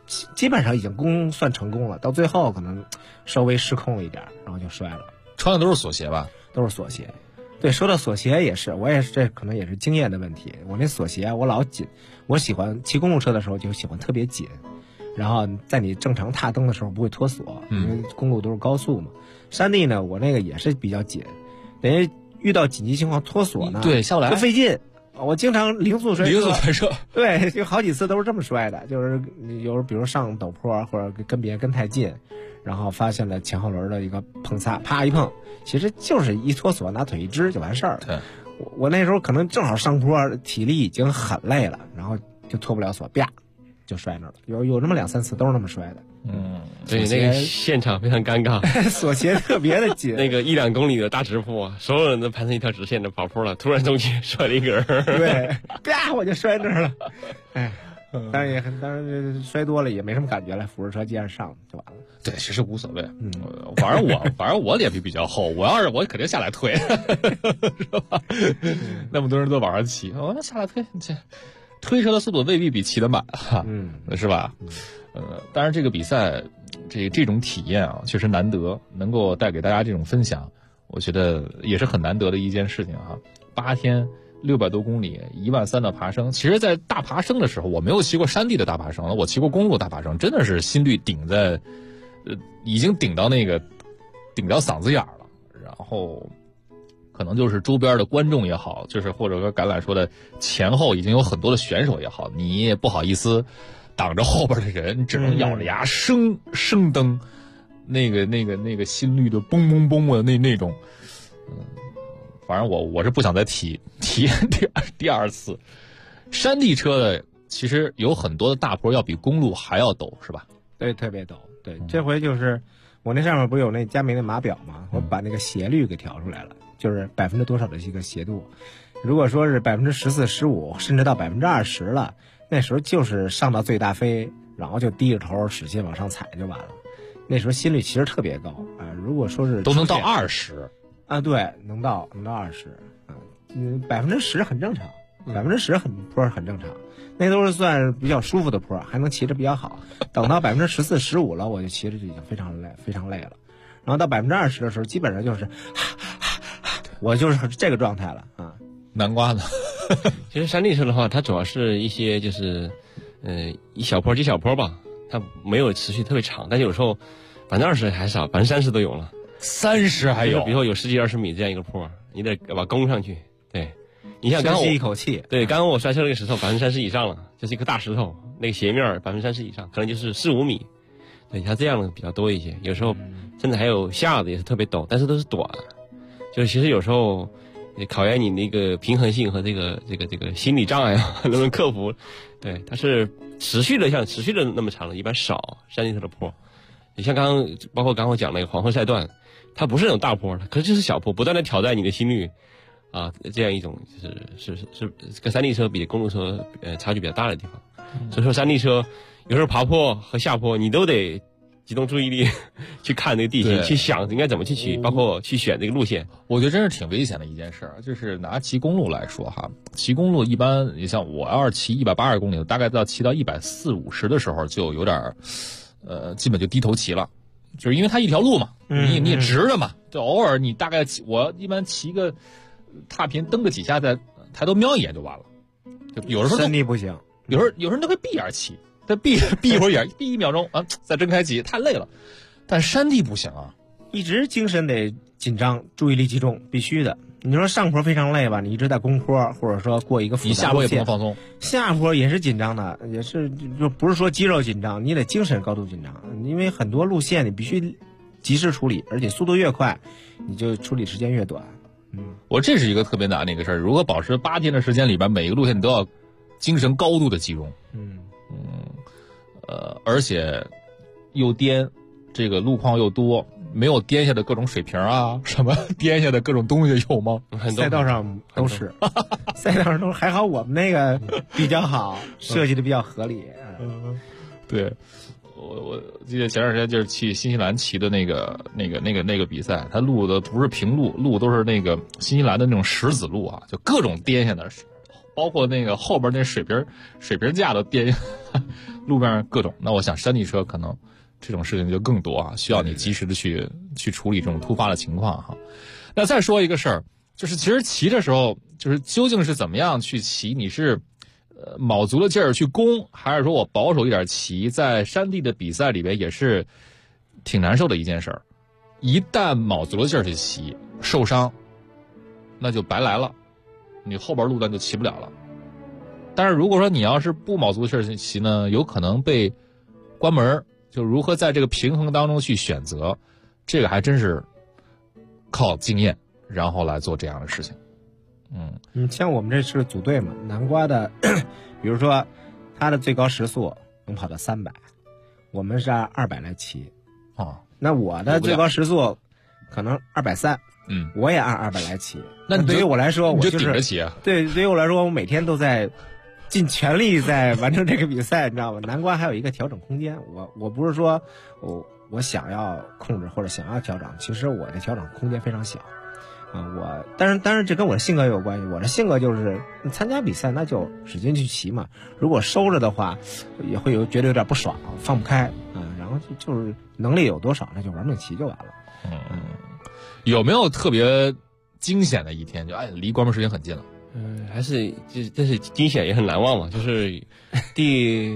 基本上已经算成功了，到最后可能稍微失控了一点，然后就摔了。 穿的都是锁鞋吧？ 都是锁鞋。对，说到锁鞋也是，我也是，这可能也是经验的问题。我那锁鞋我老紧，我喜欢骑公路车的时候就喜欢特别紧，然后在你正常踏蹬的时候不会脱锁，因为公路都是高速嘛。山地呢，我那个也是比较紧，等于遇到紧急情况脱锁呢， 对，下不来， 就费劲。我经常零速摔车， 对，就好几次都是这么摔的，就是有时候比如上陡坡或者跟别人跟太近，然后发现了前后轮的一个碰擦，啪一碰，其实就是一脱锁，拿腿一支就完事儿了。 对， 我那时候可能正好上坡，体力已经很累了，然后就脱不了锁，啪就摔那儿了。有那么2-3次都是那么摔的。 对，那个现场非常尴尬， 锁鞋特别的紧。 那个1-2公里的大直坡啊，所有人都排成一条直线的跑坡了，突然中间摔了一根儿， 对，啪我就摔那儿了。哎，当然摔多了也没什么感觉了，扶着车接着上就完了。 对，其实无所谓。反正我脸皮比较厚，我肯定下来推，是吧？那么多人都往上骑，我下来推，推车的速度未必比骑得慢，是吧？当然这个比赛，这种体验啊，确实难得，能够带给大家这种分享，我觉得也是很难得的一件事情哈。8天600多公里，13000的爬升。其实，在大爬升的时候，我没有骑过山地的大爬升，我骑过公路大爬升，真的是心率顶在，已经顶到嗓子眼了。然后，可能就是周边的观众也好，就是或者说橄榄说的前后已经有很多的选手也好，你也不好意思挡着后边的人，只能咬着牙生蹬，那个心率的嘣嘣嘣的那种，反正我是不想再体验第二次。山地车的其实有很多的大坡要比公路还要陡，是吧？ 对，特别陡。对，这回就是我那上面不是有那佳明的码表吗？我把那个斜率给调出来了，就是多少的一个斜度。如果说是14%、15%，甚至到20%了。那时候就是上到最大飞，然后就低着头使劲往上踩就完了。那时候心率其实特别高啊、如果说是都能到20 啊，对，能到20啊，10%很正常，10%坡很正常，那都是算比较舒服的坡，还能骑着比较好。等到14%、15%了，我就骑着就已经非常累了。然后到20%的时候，基本上就是，我就是这个状态了啊。 南瓜呢？ 其实山地车的话，它主要是一些就是一小坡接小坡吧，它没有持续特别长，但有时候20%还少，30%都有了 ，30%还有， 比如说有10几20米这样一个坡，你得把它攻上去。对，你像刚刚吸一口气， 对，刚刚我摔车那个石头30%以上了，就是一个大石头，那个斜面30%以上，可能就是4-5米。对，它这样的比较多一些，有时候甚至还有下的也是特别陡，但是都是短，就是其实有时候考验你那个平衡性和这个心理障碍啊，能不能克服？对，它是持续的那么长的，一般少山地车的坡。你像包括刚刚我讲那个黄河赛段，它不是那种大坡，可是就是小坡，不断的挑战你的心率啊，这样一种是跟山地车比公路车差距比较大的地方。所以说山地车有时候爬坡和下坡你都得集中注意力去看那个地形，去想应该怎么去骑，包括去选这个路线。 我觉得真是挺危险的一件事，就是拿骑公路来说哈，骑公路一般，你像我要是骑180公里，大概到骑到140-150的时候就有点基本就低头骑了，就是因为它一条路嘛，你也直着嘛，就偶尔你大概我一般骑个踏频蹬个几下，再抬头瞄一眼就完了。就有的时候山地不行， 有人都会闭眼骑。他闭一会儿眼，闭1秒钟啊，再睁开骑，太累了。但山地不行啊， 一直精神得紧张，注意力集中，必须的。你说上坡非常累吧，你一直在攻坡，或者说过一个复杂路线， 你下坡也不能放松。 下坡也是紧张的，也是就不是说肌肉紧张，你得精神高度紧张，因为很多路线你必须及时处理，而且速度越快，你就处理时间越短。 我这是一个特别难的一个事儿，如何保持8天的时间里边，每个路线你都要精神高度的集中。而且又颠，这个路况又多，没有颠下的各种水瓶啊，什么颠下的各种东西有吗？ 赛道上都是，赛道上都还好，我们那个比较好，设计的比较合理。 对，我记得前段时间就是去新西兰骑的那个比赛，它路的不是平路，路都是那个新西兰的那种石子路啊，就各种颠下的。 包括那个后边那水瓶架的电，路边各种。那我想山地车可能这种事情就更多啊，需要你及时的去处理这种突发的情况哈。那再说一个事儿，就是其实骑的时候，就是究竟是怎么样去骑？你是卯足了劲儿去攻，还是说我保守一点骑？在山地的比赛里边也是挺难受的一件事儿。一旦卯足了劲儿去骑，受伤，那就白来了，你后边路段就骑不了了。但是如果说你要是不卯足劲儿去骑呢，有可能被关门。就如何在这个平衡当中去选择，这个还真是靠经验，然后来做这样的事情。 像我们这是组队嘛，南瓜的，比如说它的最高时速能跑到300，我们是按200来骑。那我的最高时速可能230，我也按200来骑。那对于我来说，我就是顶着骑啊。 对于我来说，我每天都在尽全力在完成这个比赛，你知道吗？南瓜还有一个调整空间，我不是说我想要控制或者想要调整，其实我的调整空间非常小啊。当然这跟我的性格也有关系，我的性格就是参加比赛那就使劲去骑嘛，如果收着的话也会觉得有点不爽，放不开然后就是能力有多少那就玩命骑就完了。 有没有特别惊险的一天，就离关门时间很近了？ 还是这是惊险也很难忘嘛，就是第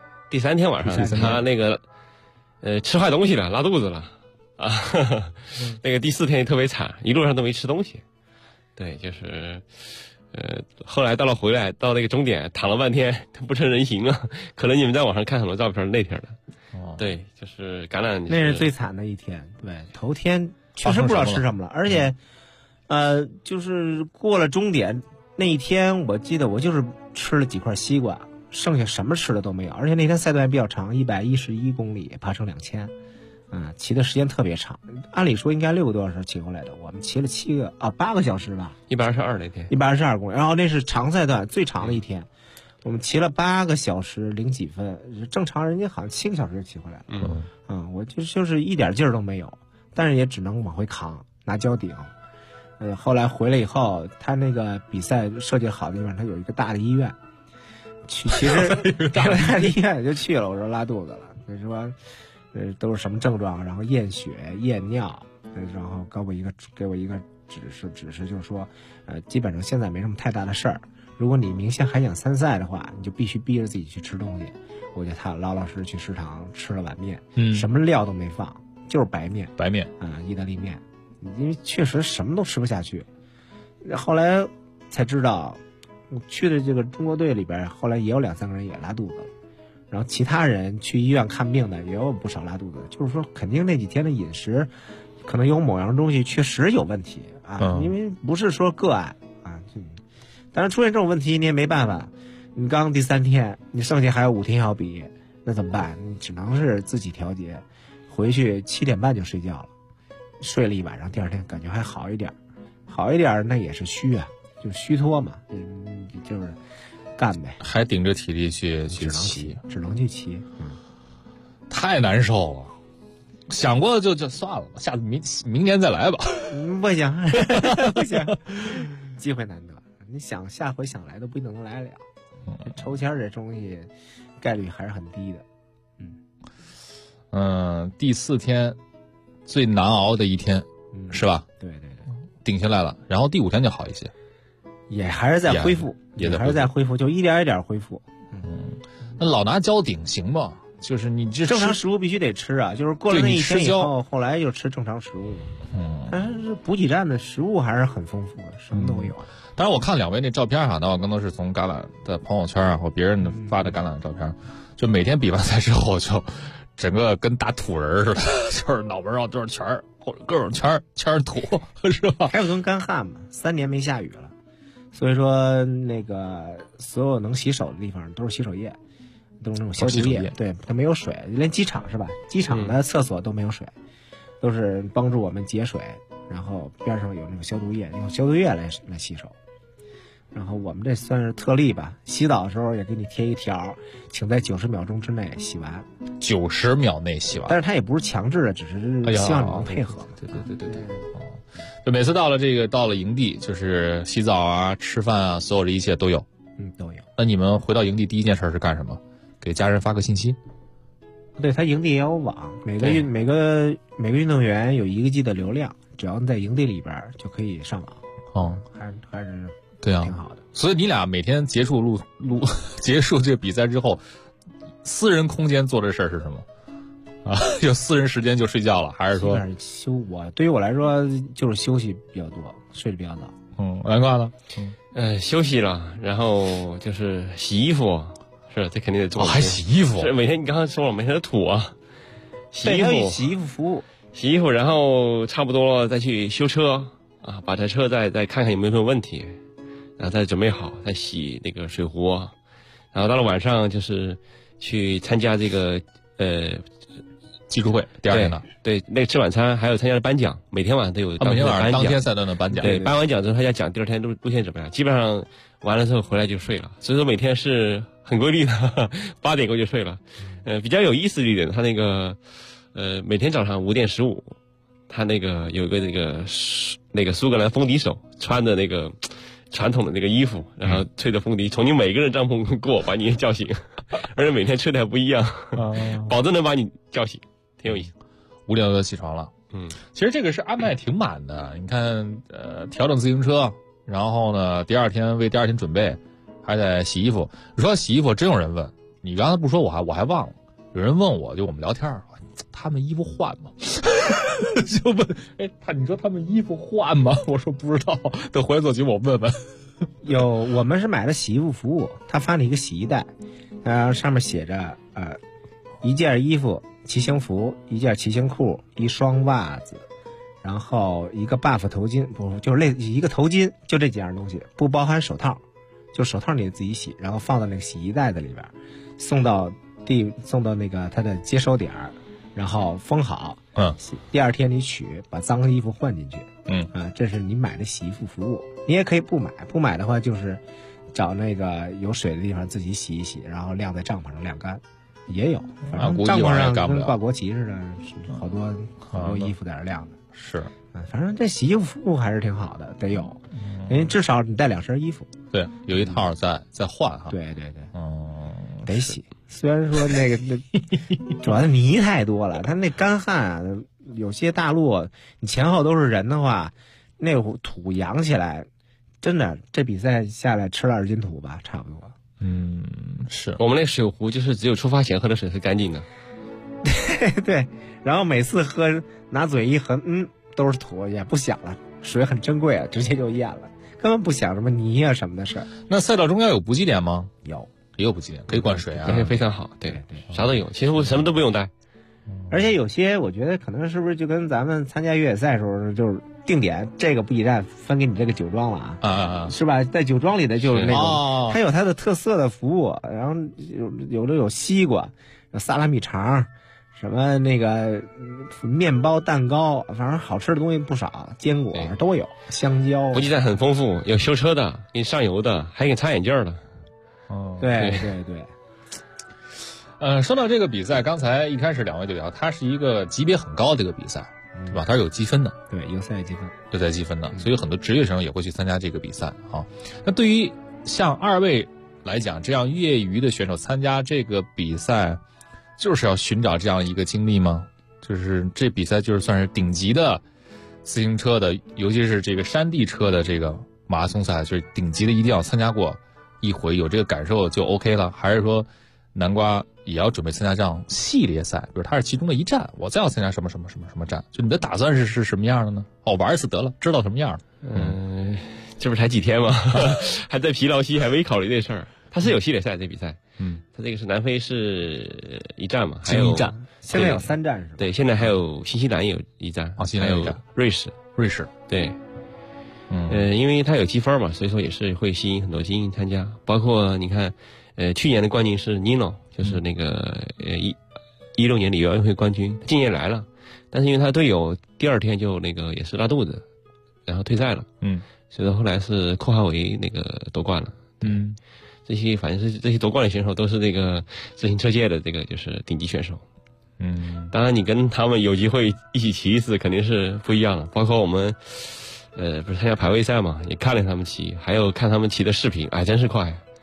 3天晚上他那个吃坏东西了，拉肚子了啊，那个第4天特别惨，一路上都没吃东西。对，就是后来回来到那个终点躺了半天不成人形了，可能你们在网上看很多照片那天的。对，就是感染， 那是最惨的一天。对，头天确实不知道吃什么了，而且就是过了终点那一天，我记得我就是吃了几块西瓜，剩下什么吃的都没有。而且那天赛段比较长，111公里，爬升2000，骑的时间特别长。按理说应该6个多小时骑回来的，我们骑了8个小时吧 ，122那天 ，122公里。然后那是长赛段最长的一天，我们骑了8个小时0几分，正常人家好像7个小时就骑回来了。我就是一点劲儿都没有，但是也只能往回扛，拿脚顶。后来回来以后，他那个比赛设计好的地方，他有一个大的医院，其实大的医院就去了。我说拉肚子了，你说都是什么症状？然后验血、验尿，然后给我一个指示，就是说，基本上现在没什么太大的事儿。如果你明显还想参赛的话，你就必须逼着自己去吃东西。我就他老老实实去食堂吃了碗面，什么料都没放，就是白面，意大利面。因为确实什么都吃不下去，后来才知道，去的这个中国队里边，后来也有2-3个人也拉肚子了，然后其他人去医院看病的也有不少拉肚子，就是说肯定那几天的饮食可能有某样东西确实有问题因为不是说个案当然出现这种问题你也没办法，你刚第3天，你剩下还有5天要比，那怎么办？你只能是自己调节，回去7点半就睡觉了。睡了一晚上，第2天感觉还好一点，那也是虚就是虚脱嘛，就是干呗， 还顶着体力去骑， 只能去骑， 太难受了。想过就算了，下次明年再来吧。 不行，不行，机会难得，你想下回想来都不一定能来了。抽签这东西概率还是很低的。第4天。最难熬的一天，是吧？ 对， 顶下来了，然后第5天就好一些， 也还是在恢复，还是在恢复，就一点一点恢复。 那老拿胶顶行吗？就是你这正常食物必须得吃啊，就是过了那一天以后，后来又吃正常食物。但是补给站的食物还是很丰富的，什么都有。 当然，我看2位那照片那我更多是从橄榄的朋友圈或别人发的橄榄的照片，就每天比完赛之后就。整个跟大土人似的，就是脑门上都是圈儿，或者各种圈儿土，是吧？ 还有跟干旱嘛，3年没下雨了，所以说那个所有能洗手的地方都是洗手液，都是那种消毒液，对，它没有水，连机场是吧？机场的厕所都没有水，都是帮助我们节水，然后边上有那种消毒液，用消毒液来洗手。然后我们这算是特例吧，洗澡的时候也给你贴一条，请在90秒钟之内洗完。 90秒内洗完， 但是它也不是强制的，只是希望你能配合。 对。就每次到了营地，就是洗澡啊、吃饭啊，所有的一切都有。 都有。 那你们回到营地第一件事是干什么？给家人发个信息？ 对，他营地也有网，每个运动员有1个G 的流量，只要你在营地里边就可以上网。 哦， 还是对啊， 挺好的。 所以你俩每天结束结束这个比赛之后，私人空间做的事儿是什么？啊，有私人时间就睡觉了，还是说对于我来说就是休息比较多，睡得比较早。 难怪了。 休息了，然后就是洗衣服，是这肯定得做。 还洗衣服？ 是每天你刚才说了，每天都土啊，洗衣服服务， 洗衣服，然后差不多了再去修车啊，把这车再看看有没有什么问题，然后再准备好，再洗那个水壶，然后到了晚上就是去参加这个技术会，第二天的对，那个吃晚餐，还有参加颁奖，每天晚上都有每天晚上当天赛段的颁奖。 对，颁完奖之后他要讲第二天路线怎么样，基本上完了之后回来就睡了，所以说每天是很规律的，8点过就睡了。比较有意思的一点，他那个每天早上5点15，他那个有个那个苏格兰风笛手穿的那个传统的那个衣服，然后吹着风笛从你每个人帐篷过把你叫醒，而且每天吹的还不一样，保证能把你叫醒，挺有意思。 5点多就起床了。其实这个是安排挺满的。你看，调整自行车，然后呢，为第二天准备，还得洗衣服。你说洗衣服，真有人问你，刚才不说我还忘了，有人问我，就我们聊天，他们衣服换吗？就问，你说他们衣服换吗？我说不知道，等回来做节目我问问。 我们是买了洗衣服服务，他发了一个洗衣袋，上面写着1件衣服骑行服，1件骑行裤，1双袜子，然后一个 buff 头巾，不就是一个头巾，就这几样东西，不包含手套，就手套你自己洗，然后放到那个洗衣袋子里边，送到那个它的接收点，然后封好。第二天你把脏的衣服换进去。这是你买的洗衣服服务。你也可以不买的话就是找那个有水的地方自己洗一洗，然后晾在帐篷上晾干。也有，反正帐篷上跟挂国旗似的，好多衣服在那晾的。 是， 反正这洗衣服服务还是挺好的，得有，因为至少你带2身衣服。 对，有一套再换哈。 对，得洗。虽然说那主要泥太多了，它那干旱有些大路你前后都是人的话，那土扬起来，真的这比赛下来吃了2斤土吧，差不多。 是我们那水壶就是只有出发前喝的水是干净的。 对，然后每次拿嘴一喝，都是土，也不想了，水很珍贵啊，直接就咽了，根本不想什么泥啊什么的事儿。 那赛道中间有补给点吗？ 也有补给点，可以灌水啊， 非常好。对，啥都有，其实我什么都不用带。 而且有些我觉得可能是不是就跟咱们参加越野赛的时候，就是定点这个补给站分给你这个酒庄了啊，是吧？在酒庄里的就是那种，它有它的特色的服务，然后有西瓜，有萨拉米肠，什么那个面包、蛋糕，反正好吃的东西不少，坚果都有，香蕉。 补给站很丰富，有修车的，给你上油的，还给你擦眼镜的。 对。 说到这个比赛，刚才一开始2位就聊，它是一个级别很高的一个比赛，对吧？它是有积分的， 对，有赛积分的，所以很多职业生也会去参加这个比赛啊。那对于像2位来讲，这样业余的选手参加这个比赛，就是要寻找这样一个经历吗？就是这比赛就是算是顶级的自行车的，尤其是这个山地车的这个马拉松赛，就是顶级的，一定要参加过一回，有这个感受就 OK 了？还是说南瓜也要准备参加这样系列赛，比如它是其中的一站，我再要参加什么站，就你的打算是什么样的呢？玩一次得了，知道什么样。 这不是才几天吗？还在疲劳期，还没考虑这事儿。它是有系列赛这比赛，它这个是南非是1站嘛，还有 1站，现在有3站是吧？ 对，现在还有新西兰有1站， 新西兰有1站， 瑞士，对，因为它有积分嘛，所以说也是会吸引很多精英参加，包括你看。去年的冠军是 Nino， 就是那个16年里约奥运会冠军，今年来了，但是因为他队友第2天就那个也是拉肚子，然后退赛了，所以后来是库哈维那个夺冠了，这些反正是这些夺冠的选手都是这个自行车界的这个就是顶级选手，当然你跟他们有机会一起骑一次肯定是不一样的，包括我们不是参加排位赛嘛，也看了他们骑，还有看他们骑的视频，真是快。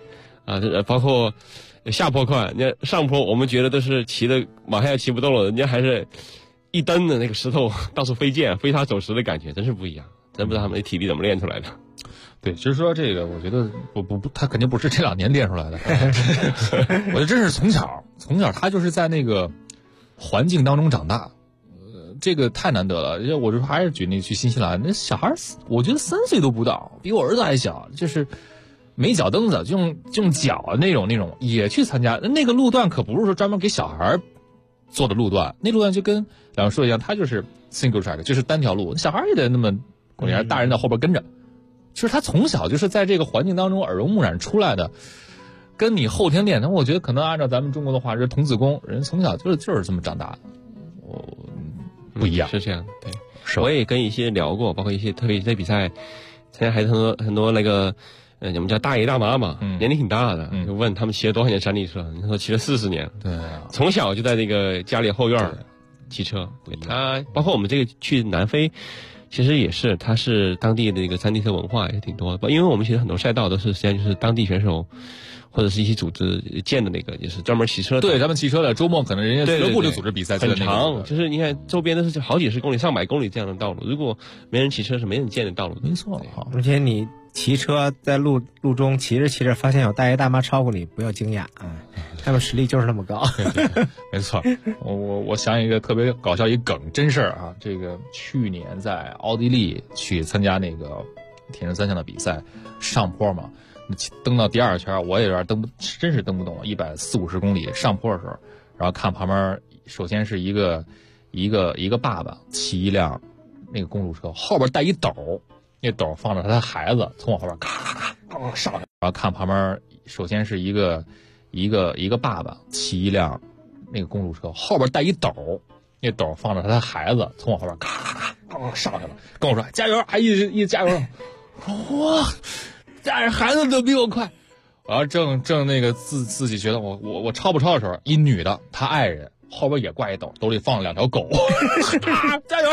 包括下坡快，人家上坡我们觉得都是骑的马上要骑不动了，人家还是一蹬的那个石头到处飞溅，飞沙走石的感觉，真是不一样，真不知道他们的体力怎么练出来的。 对，其实说这个，我觉得不，他肯定不是这2年练出来的，我觉得真是从小他就是在那个环境当中长大，这个太难得了。我就还是举那去新西兰，那小孩我觉得3岁都不到，比我儿子还小，就是没脚蹬子，就用脚那种也去参加。那个路段可不是说专门给小孩做的路段，那路段就跟两位说一样，它就是 single track， 就是单条路，小孩也得那么公里，大人在后边跟着。就是他从小就是在这个环境当中耳濡目染出来的，跟你后天练，我觉得可能按照咱们中国的话是童子功，人从小就是这么长大的，不一样， 是这样。对，我也跟一些聊过，包括一些特别在比赛，现在还很多那个我们叫大爷大妈嘛，年龄挺大的，就问他们骑了多少年山地车，你说骑了40年， 对， 从小就在这个家里后院骑车。他包括我们这个去南非。其实也是，它是当地的一个山地车文化也挺多的，因为我们其实很多赛道都是实际上就是当地选手或者是一些组织建的那个，就是专门骑车的。 对，咱们骑车的周末可能人家俱乐部就组织比赛， 很长，就是你看周边都是好几十公里、上百公里这样的道路，如果没人骑车是没人建的道路。 没错， 而且你骑车在路中骑着发现有大爷大妈超过你，不要惊讶啊，他们实力就是那么高。 对，没错。我想一个特别搞笑一梗真事儿啊，这个去年在奥地利去参加那个铁人3项的比赛，上坡嘛，蹬到第2圈，我也有点真是蹬不动了，140-150公里上坡的时候，然后看旁边首先是一个爸爸骑一辆那个公路车，后边带一斗。那斗放着他的孩子，从我后边咔上来，然后看旁边首先是一个爸爸骑一辆那个公路车，后边带一斗，那斗放着他的孩子，从我后边咔上来了，跟我说加油，还一直加油，哇，带着孩子都比我快，然后正那个自己觉得我超不超的时候，一女的她爱人后边也挂一斗，兜里放了2条狗，加油！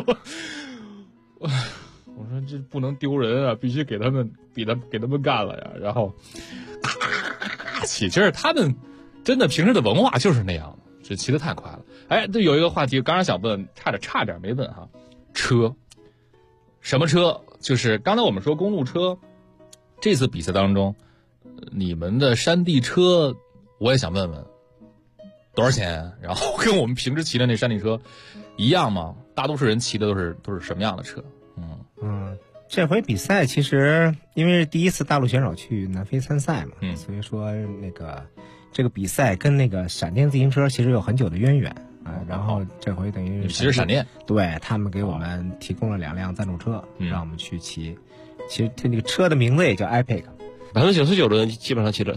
我说这不能丢人啊，必须给他们干了呀！然后骑，其实他们真的平时的文化就是那样，这骑得太快了。哎，这有一个话题，刚才想问，差点没问哈，车，什么车？就是刚才我们说公路车，这次比赛当中，你们的山地车，我也想问问，多少钱？然后跟我们平时骑的那山地车一样吗？大多数人骑的都是什么样的车？ 这回比赛其实因为是第一次大陆选手去南非参赛嘛，所以说这个比赛跟那个闪电自行车其实有很久的渊源啊。然后这回等于骑着闪电， 对他们给我们提供了2辆赞助车，让我们去骑。其实它那个车的名字也叫 Epic，99% 的人基本上骑了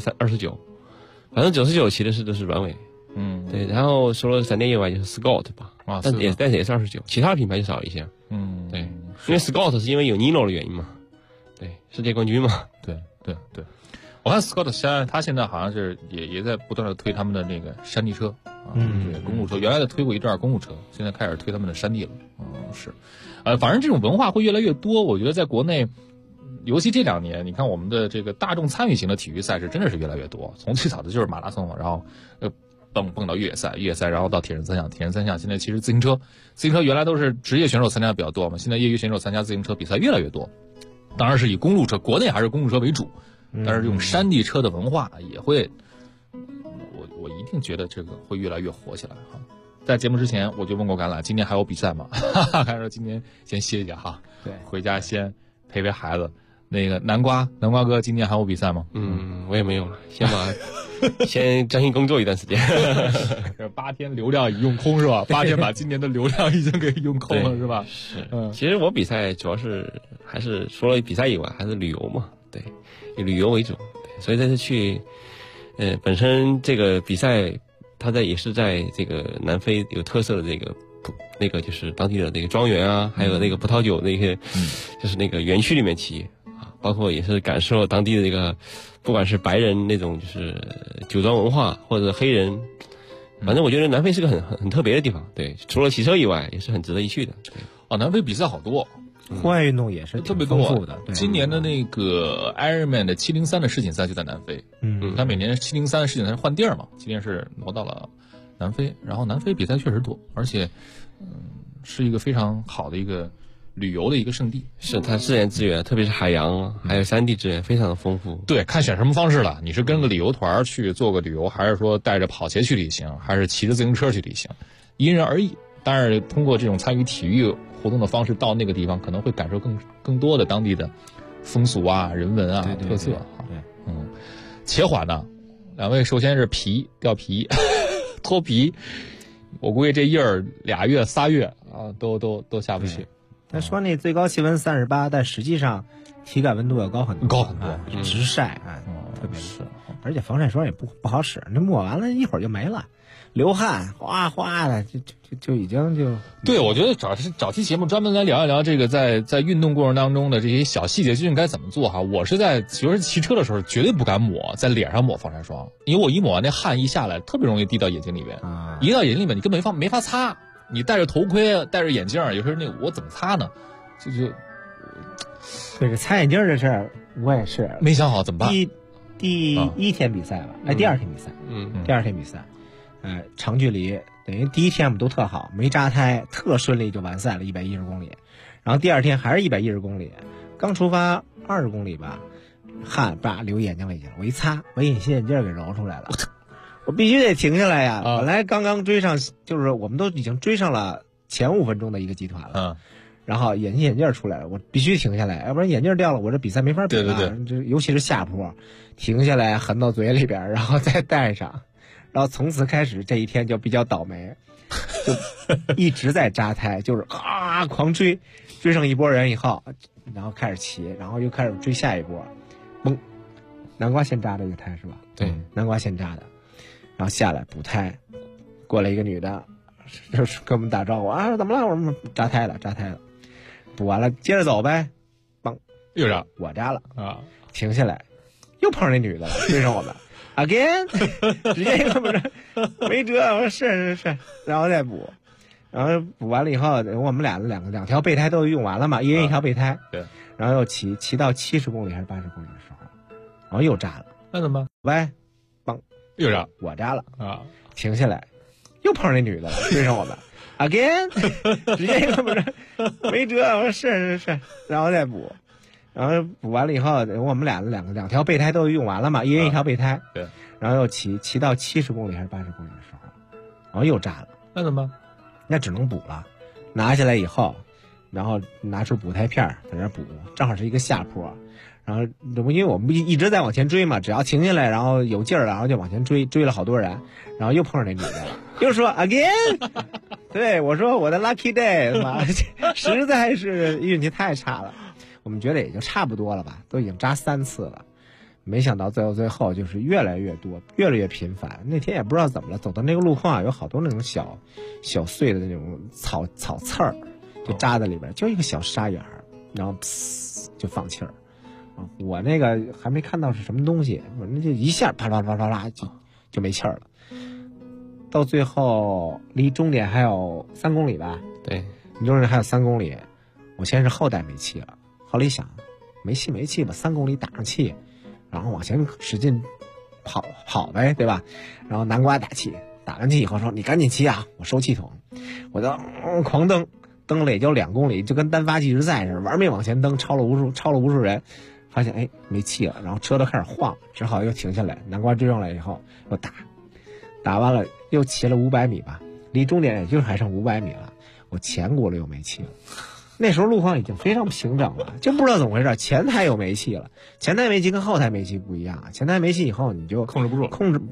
29%骑的都是软尾。对，然后除了闪电以外就是 Scott 吧，但是也是29%，其他的品牌就少一些。对，因为 Scott 是因为有 Nino 的原因嘛，对，世界冠军嘛。 对，我看 Scott 他现在好像是也在不断的推他们的那个山地车啊，对，公路车，原来的推过一段公路车，现在开始推他们的山地了。是，反正这种文化会越来越多，我觉得在国内。尤其这2年，你看我们的这个大众参与型的体育赛事真的是越来越多。从最早的就是马拉松，然后蹦到越野赛，然后到铁人3项，现在其实自行车原来都是职业选手参加的比较多嘛，现在业余选手参加自行车比赛越来越多。当然是以公路车，国内还是公路车为主，但是用山地车的文化也会，我一定觉得这个会越来越火起来哈。在节目之前我就问过橄榄，今年还有比赛吗？还是今年先歇一下哈， 对， 回家先陪陪孩子。那个南瓜哥今年还有比赛吗？ 我也没有了，先专心工作一段时间。 这8天流量已用空是吧？8天把今年的流量已经给用空了是吧？ 是，其实我比赛主要是还是除了比赛以外，还是旅游嘛，对，以旅游为主，所以这次去，本身这个比赛，它也是在这个南非有特色的那个就是当地的那个庄园啊，还有那个葡萄酒那些，就是那个园区里面骑。包括也是感受当地的这个，不管是白人那种就是酒庄文化，或者黑人，反正我觉得南非是个很特别的地方。对，除了骑车以外，也是很值得一去的。 南非比赛好多， 户外运动也是特别丰富的。 今年的那个 Ironman 的703的世锦赛就在南非，他每年703的世锦赛换地儿嘛，今年是挪到了南非，然后南非比赛确实多，而且是一个非常好的一个旅游的一个胜地。 是它自然资源，特别是海洋还有山地资源非常的丰富。 对，看选什么方式了，你是跟个旅游团去做个旅游，还是说带着跑鞋去旅行，还是骑着自行车去旅行，因人而异。当然通过这种参与体育活动的方式到那个地方，可能会感受更多的当地的风俗啊、人文啊、特色。对，且缓呢，两位首先是掉皮脱皮，我估计这印儿2月3月啊都下不去。 他说那最高气温38，但实际上体感温度要高很多，直晒啊，特别是，而且防晒霜也不好使，那抹完了一会儿就没了。流汗哗哗的，就已经就对。我觉得找期节目专门来聊一聊这个在运动过程当中的这些小细节究竟该怎么做哈。我是骑车的时候绝对不敢在脸上抹防晒霜，因为我一抹完那汗一下来，特别容易滴到眼睛里边，一到眼睛里面你根本没法擦。你戴着头盔戴着眼镜，有时候我怎么擦呢？就这个擦眼镜的事儿，我也是没想好怎么办。 第一天比赛吧，第二天比赛，第二天比赛。长距离等于第一天我们都特好，没扎胎，特顺利就完赛了110公里。然后第二天还是110公里，刚出发20公里吧，汗流眼睛里去了。我一擦，把隐形眼镜给揉出来了，我必须得停下来呀！本来刚追上，就是我们都已经追上了前5分钟的一个集团了。然后隐形眼镜出来了，我必须停下来，要不然眼镜掉了，我这比赛没法比了。对，尤其是下坡，停下来含到嘴里边，然后再戴上。然后从此开始这一天就比较倒霉，就一直在扎胎，就是狂追上一波人以后，然后开始骑，然后又开始追下一波，嘣，南瓜先扎的一个胎是吧？ 对， 南瓜先扎的，然后下来补胎，过来一个女的，就是跟我们打招呼啊，怎么了？我们扎胎了，补完了接着走呗，嘣， 又扎， 我扎了啊，停下来，又碰上那女的了，追上我们。again， 直接一个不是没辙，我说是，然后再补，然后补完了以后，我们两条备胎都用完了嘛，一人一条备胎， 对， 然后又骑到70公里还是80公里的时候，然后又扎了， 那怎么办？ 喂，嘣， 又扎， 我扎了啊， 停下来，又碰上那女的了，追上我们，again， 直接一个不是没辙，我说是，然后再补。然后补完了以后，我们两条备胎都用完了嘛，一人一条备胎， 对， 然后又骑到70公里还是80公里的时候，然后又扎了， 那怎么办？ 那只能补了。拿下来以后，然后拿出补胎片在那补，正好是一个下坡，然后因为我们一直在往前追嘛，只要停下来，然后有劲儿，然后就往前追了好多人，然后又碰上那女的，又说 again， 对我说我的 lucky day， 妈，实在是运气太差了。我们觉得也就差不多了吧，都已经扎3次了，没想到最后就是越来越多，越来越频繁。那天也不知道怎么了，走到那个路况有好多那种小碎的那种草刺儿，就扎在里边，就一个小沙眼儿，然后就放气儿。我那个还没看到是什么东西，我那就一下啪啦啪啦啪啦就没气儿了。到最后离终点还有3公里吧？ 对， 离终点还有3公里，我先是后带没气了。后来一想，没气吧，3公里打上气，然后往前使劲跑呗，对吧？然后南瓜打气，打完气以后说：“你赶紧骑啊，我收气筒。”我就狂蹬了也就2公里，就跟单发计时赛似的，玩命往前蹬，超了无数人，发现没气了，然后车都开始晃，只好又停下来。南瓜追上来以后又打完了又骑了500米吧，离终点也就还剩500米了，我前轱辘又没气了。那时候路况已经非常平整了，就不知道怎么回事，前胎又没气了。前胎没气跟后胎没气不一样啊，前胎没气以后你就控制不住，